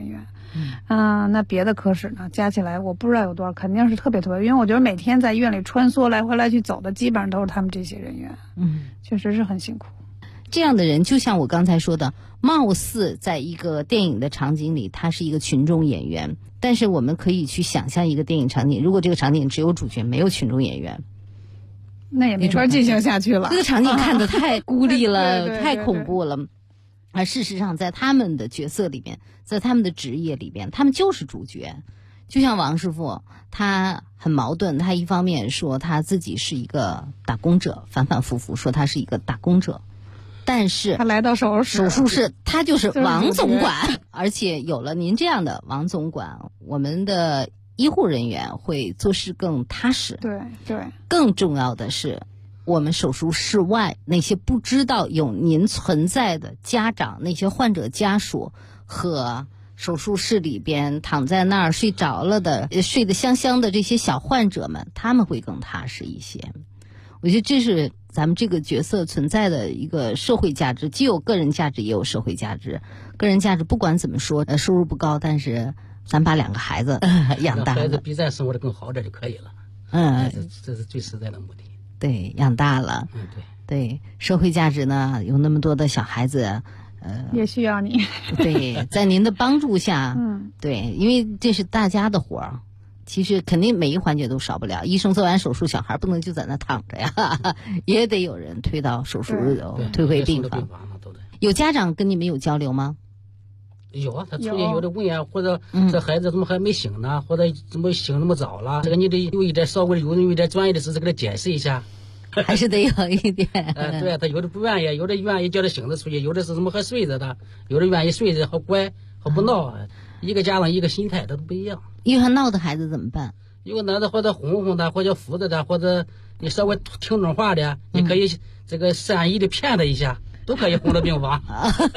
那别的科室呢，加起来我不知道有多少，肯定是特别多，因为我觉得每天在医院里穿梭来回来去走的，基本上都是他们这些人员，确实是很辛苦。 这样的人就像我刚才说的，貌似在一个电影的场景里他是一个群众演员，但是我们可以去想象一个电影场景，如果这个场景只有主角没有群众演员， 那也没法进行下去了。 这个场景看得太孤立了， 对太恐怖了。而事实上在他们的角色里边，在他们的职业里边，他们就是主角。就像王师傅，他很矛盾，他一方面说他自己是一个打工者，反反复复说他是一个打工者，但是他来到手术室， 他就是王总管。而且有了您这样的王总管，我们的医护人员会做事更踏实。 对。 更重要的是，我们手术室外那些不知道有您存在的家长，那些患者家属和手术室里边躺在那儿睡着了的、睡得香香的这些小患者们，他们会更踏实一些。我觉得这是咱们这个角色存在的一个社会价值，既有个人价值也有社会价值。个人价值不管怎么说，收入不高，但是咱把2个孩子养大了， 孩子比咱生活的更好点就可以了。这是最实在的目的。 对，养大了。对，社会价值呢，有那么多的小孩子。 也需要你。 对，在您的帮助下，对，因为这是大家的活儿，其实肯定每一环节都少不了。医生做完手术，小孩不能就在那躺着呀，也得有人推到手术推回病房。有家长跟你们有交流吗？ 有啊，他出现有的问啊，或者这孩子怎么还没醒呢，或者怎么醒那么早了，这个你得有一点稍微有一点专业的知识给他解释一下。 还是得有一点。 对，他有的不愿意，有的愿意叫他醒着出去，有的是怎么还睡着的，有的愿意睡着好乖好不闹。一个家长一个心态，他都不一样。 因为他闹的孩子怎么办？ 有个男的或者哄哄的，或者扶着的，或者你稍微听懂话的，你可以这个善意的骗他一下，都可以哄到病房。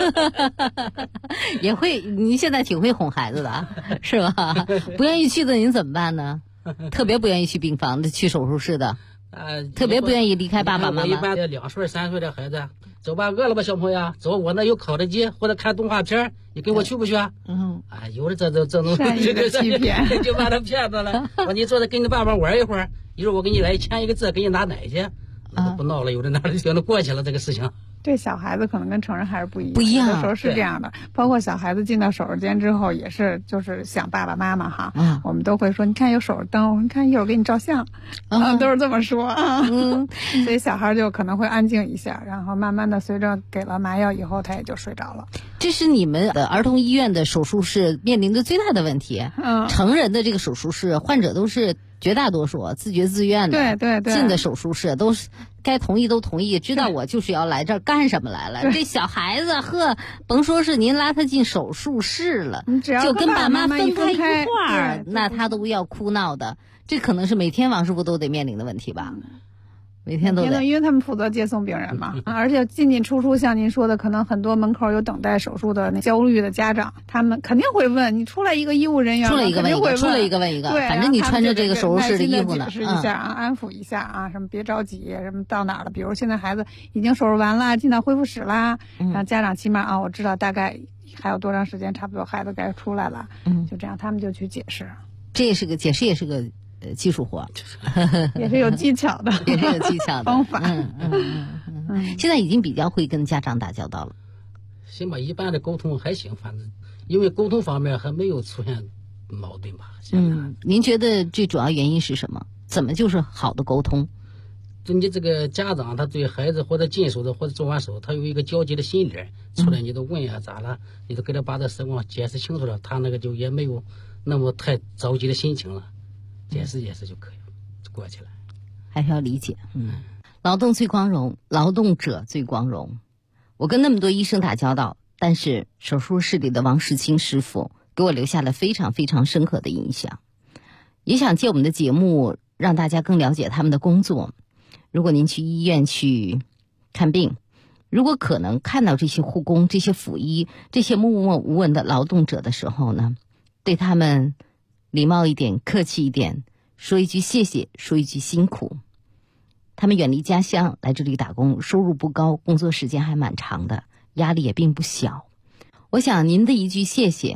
也会，您现在挺会哄孩子的，是吧？不愿意去的您怎么办呢？特别不愿意去病房的，去手术室的。特别不愿意离开爸爸妈妈。 一般2岁3岁的孩子，走吧，饿了吧，小朋友，走，我那有烤的鸡或者看动画片，你跟我去不去啊？有的这种善意的欺骗， 就把他骗着了。说你坐着跟你爸爸玩一会儿，一会儿我给你来签一个字，给你拿奶去，不闹了，有的哪里就能过去了这个事情。 对小孩子可能跟成人还是不一样， 有的时候是这样的。包括小孩子进到手术间之后，也是就是想爸爸妈妈哈，我们都会说，你看有手术灯，你看一会儿给你照相，都是这么说啊。所以小孩就可能会安静一下，然后慢慢的随着给了麻药以后，他也就睡着了。 这是你们的儿童医院的手术室面临的最大的问题。成人的这个手术室，患者都是绝大多数自觉自愿的， 对， 进的手术室都是该同意都同意，知道我就是要来这儿干什么来了。这小孩子甭说是您拉他进手术室了，就跟爸妈分开一块儿，那他都要哭闹的。这可能是每天王师傅都得面临的问题吧。每天都得， 因为他们负责接送病人嘛，而且进进出出，像您说的，可能很多门口有等待手术的焦虑的家长，他们肯定会问你出来一个医务人员， 出了一个问一个，出了一个问一个，反正你穿着这个手术室的衣服呢， 解释一下啊，安抚一下啊，什么别着急，什么到哪儿了？比如现在孩子已经手术完了，进到恢复室啦，让家长起码啊，我知道大概还有多长时间，差不多孩子该出来了，就这样，他们就去解释。 这也是个解释，也是个技术活， 也是有技巧的， 也是有技巧的方法。 现在已经比较会跟家长打交道了。 行吧，一般的沟通还行，反正因为沟通方面还没有出现矛盾吧。 您觉得最主要原因是什么？怎么就是好的沟通？ 就你这个家长，他对孩子或者进手的或者做完手，他有一个焦急的心理，出来你都问呀咋了，你都给他把这情况解释清楚了，他那个就也没有那么太着急的心情了。解释就可以过去了， 还是要理解。劳动最光荣，劳动者最光荣。我跟那么多医生打交道，但是手术室里的王世清师傅给我留下了非常非常深刻的印象。也想借我们的节目让大家更了解他们的工作。如果您去医院去看病，如果可能看到这些护工、这些辅医、这些默默无闻的劳动者的时候呢，对他们礼貌一点，客气一点，说一句谢谢，说一句辛苦。他们远离家乡来这里打工，收入不高，工作时间还蛮长的，压力也并不小。我想您的一句谢谢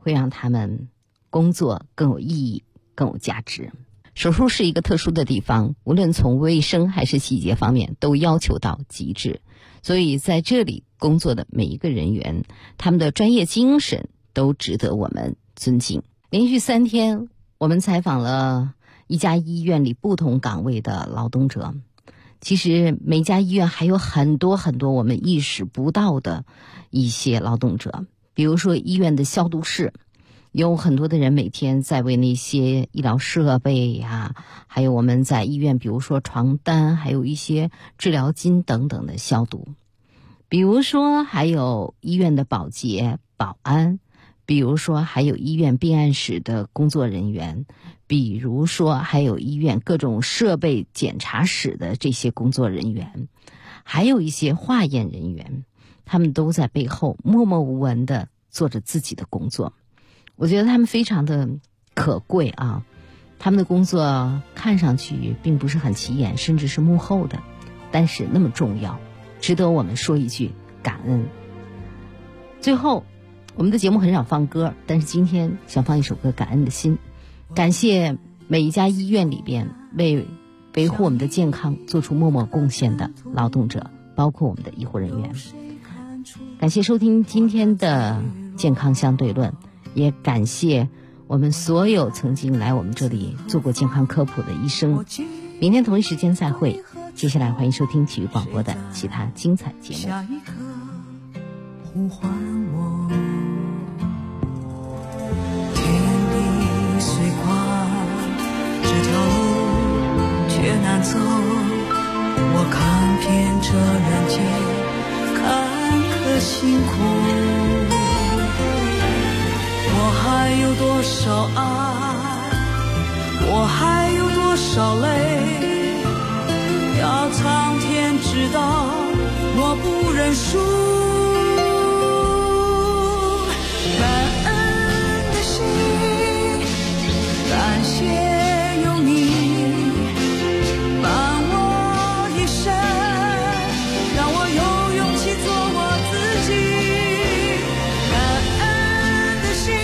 会让他们工作更有意义、更有价值。手术是一个特殊的地方，无论从卫生还是细节方面都要求到极致，所以在这里工作的每一个人员，他们的专业精神都值得我们尊敬。连续3天，我们采访了一家医院里不同岗位的劳动者。其实每家医院还有很多很多我们意识不到的一些劳动者，比如说医院的消毒室，有很多的人每天在为那些医疗设备呀，还有我们在医院比如说床单，还有一些治疗巾等等的消毒。比如说还有医院的保洁、保安，比如说还有医院病案室的工作人员，比如说还有医院各种设备检查室的这些工作人员，还有一些化验人员，他们都在背后默默无闻地做着自己的工作。我觉得他们非常的可贵啊，他们的工作看上去并不是很起眼，甚至是幕后的，但是那么重要，值得我们说一句感恩。最后，我们的节目很少放歌，但是今天想放一首歌《感恩的心》，感谢每一家医院里边为维护我们的健康做出默默贡献的劳动者，包括我们的医护人员。感谢收听今天的健康相对论，也感谢我们所有曾经来我们这里做过健康科普的医生。明天同一时间再会，接下来欢迎收听体育广播的其他精彩节目。 下一刻呼唤我，天地虽宽，这条路却难走，我看遍这人间坎坷辛苦，我还有多少爱，我还有多少泪，要苍天知道我不认输。感恩的心，感谢有你伴我一生，让我有勇气做我自己。感恩的心，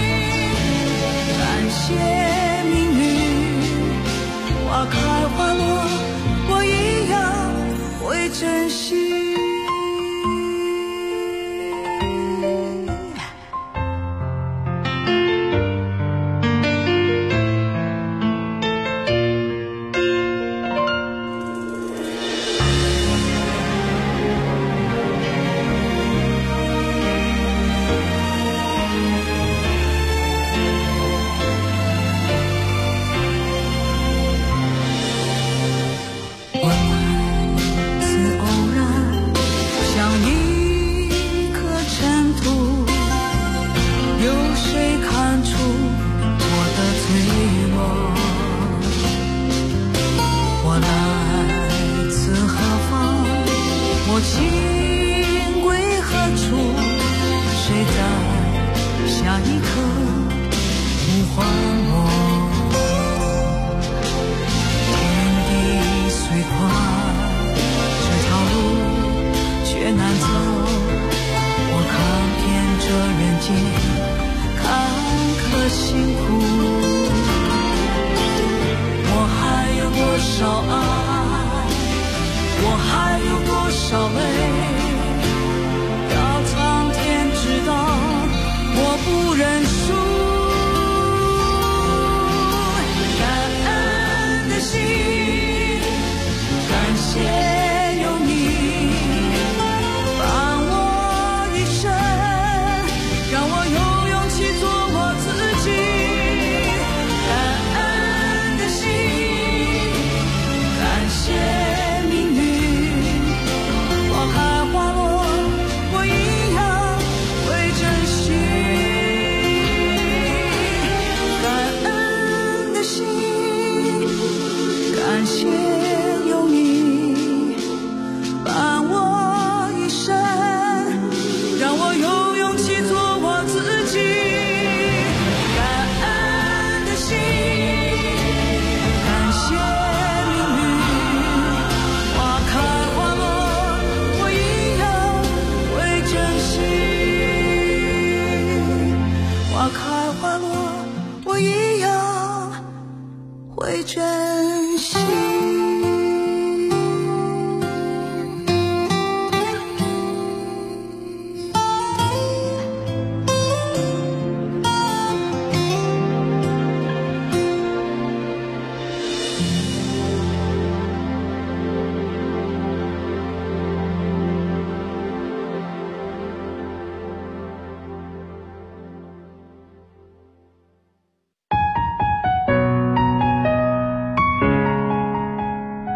感谢命运，花开花落我一样会珍惜。花开花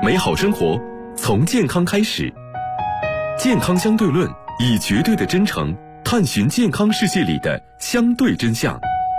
美好生活从健康开始。健康相对论，以绝对的真诚探寻健康世界里的相对真相。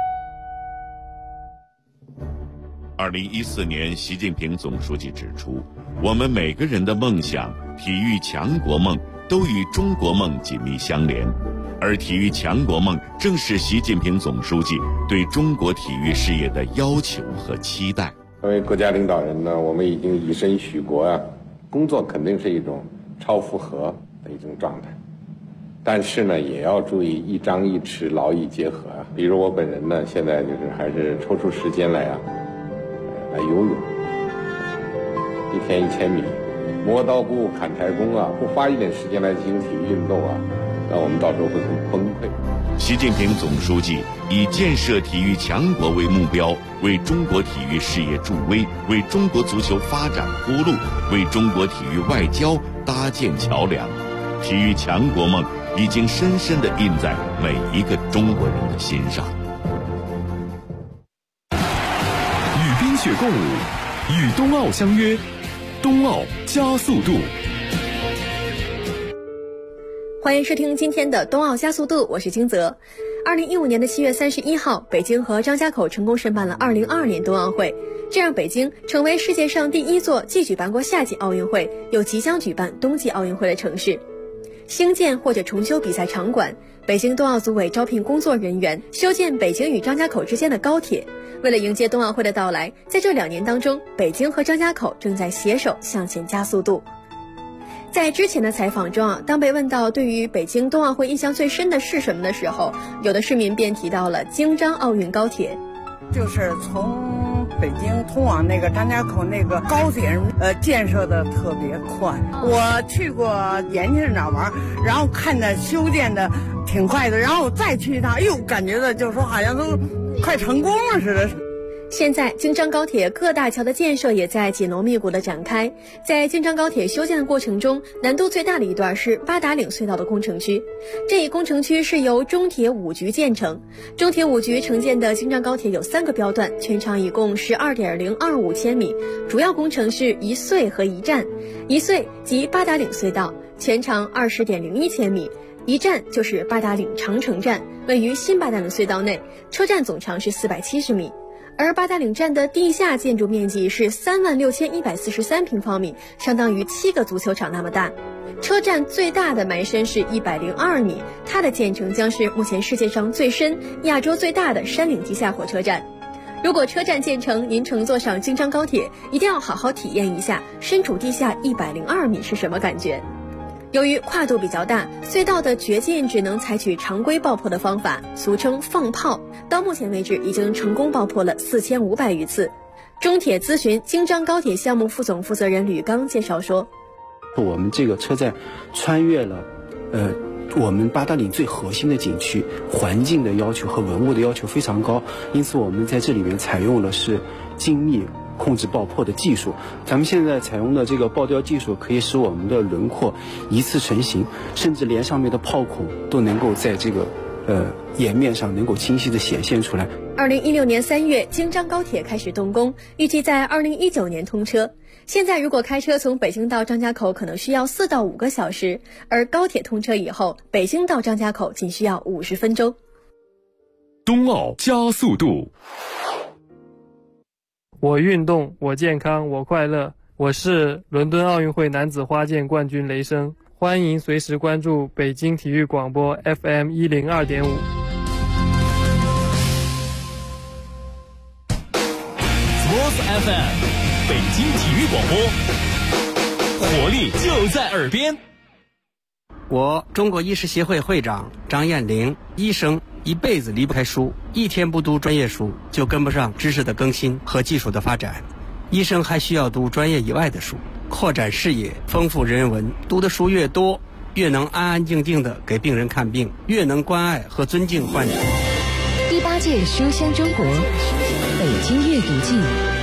2014年，习近平总书记指出，我们每个人的梦想、体育强国梦都与中国梦紧密相连，而体育强国梦正是习近平总书记对中国体育事业的要求和期待。 作为国家领导人呢，我们已经以身许国啊，工作肯定是一种超负荷的一种状态，但是呢，也要注意一张一弛，劳逸结合啊。比如我本人呢，现在就是还是抽出时间来游泳，1天1000米，磨刀不误砍柴工啊，不花一点时间来进行体育运动啊，那我们到时候会很崩溃。 习近平总书记以建设体育强国为目标，为中国体育事业助威，为中国足球发展铺路，为中国体育外交搭建桥梁。体育强国梦已经深深地印在每一个中国人的心上。 与冰雪共舞，与冬奥相约，冬奥加速度。 欢迎收听今天的冬奥加速度，我是金泽。2015年的7月31号，北京和张家口成功申办了2022年冬奥会，这让北京成为世界上第一座既举办过夏季奥运会，又即将举办冬季奥运会的城市。兴建或者重修比赛场馆，北京冬奥组委招聘工作人员，修建北京与张家口之间的高铁。为了迎接冬奥会的到来，在这2年当中，北京和张家口正在携手向前加速度。在之前的采访中当被问到对于北京冬奥会印象最深的是什么的时候，有的市民便提到了京张奥运高铁。 就是从北京通往那个张家口那个高铁建设的特别快。我去过延庆那玩，然后看着修建的挺快的，然后我再去一趟，感觉的就是说好像都快成功了似的。 现在京张高铁各大桥的建设也在紧锣密鼓的展开。在京张高铁修建的过程中，难度最大的一段是八达岭隧道的工程区。这一工程区是由中铁5局建成。中铁5局承建的京张高铁有3个标段，全长一共12.025千米。主要工程是一隧和一站。一隧即八达岭隧道，全长20.01千米。一站就是八达岭长城站，位于新八达岭隧道内，车站总长是470米。而八达岭站的地下建筑面积是36143平方米，相当于7个足球场那么大。车站最大的埋深是102米，它的建成将是目前世界上最深、亚洲最大的山岭地下火车站。如果车站建成，您乘坐上京张高铁，一定要好好体验一下身处地下102米是什么感觉。由于跨度比较大，隧道的掘进只能采取常规爆破的方法，俗称放炮。到目前为止，已经成功爆破了4500余次。中铁咨询京张高铁项目副总负责人吕刚介绍说， 我们这个车站穿越了我们八达岭最核心的景区，环境的要求和文物的要求非常高，因此我们在这里面采用了是精密控制爆破的技术。咱们现在采用的这个爆雕技术可以使我们的轮廓一次成型，甚至连上面的炮孔都能够在这个岩面上能够清晰地显现出来。 2016年3月，京张高铁开始动工，预计在2019年通车。现在如果开车从北京到张家口可能需要4到5个小时，而高铁通车以后，北京到张家口仅需要50分钟。 冬奥加速度。 我运动，我健康，我快乐。我是伦敦奥运会男子花剑冠军雷声。欢迎随时关注北京体育广播 FM 102.5。 Sports FM， 北京体育广播，活力就在耳边。 我中国医师协会会长张艳玲，医生一辈子离不开书，一天不读专业书就跟不上知识的更新和技术的发展。医生还需要读专业以外的书，扩展视野，丰富人文。读的书越多，越能安安静静地给病人看病，越能关爱和尊敬患者。 第8届书香中国北京阅读季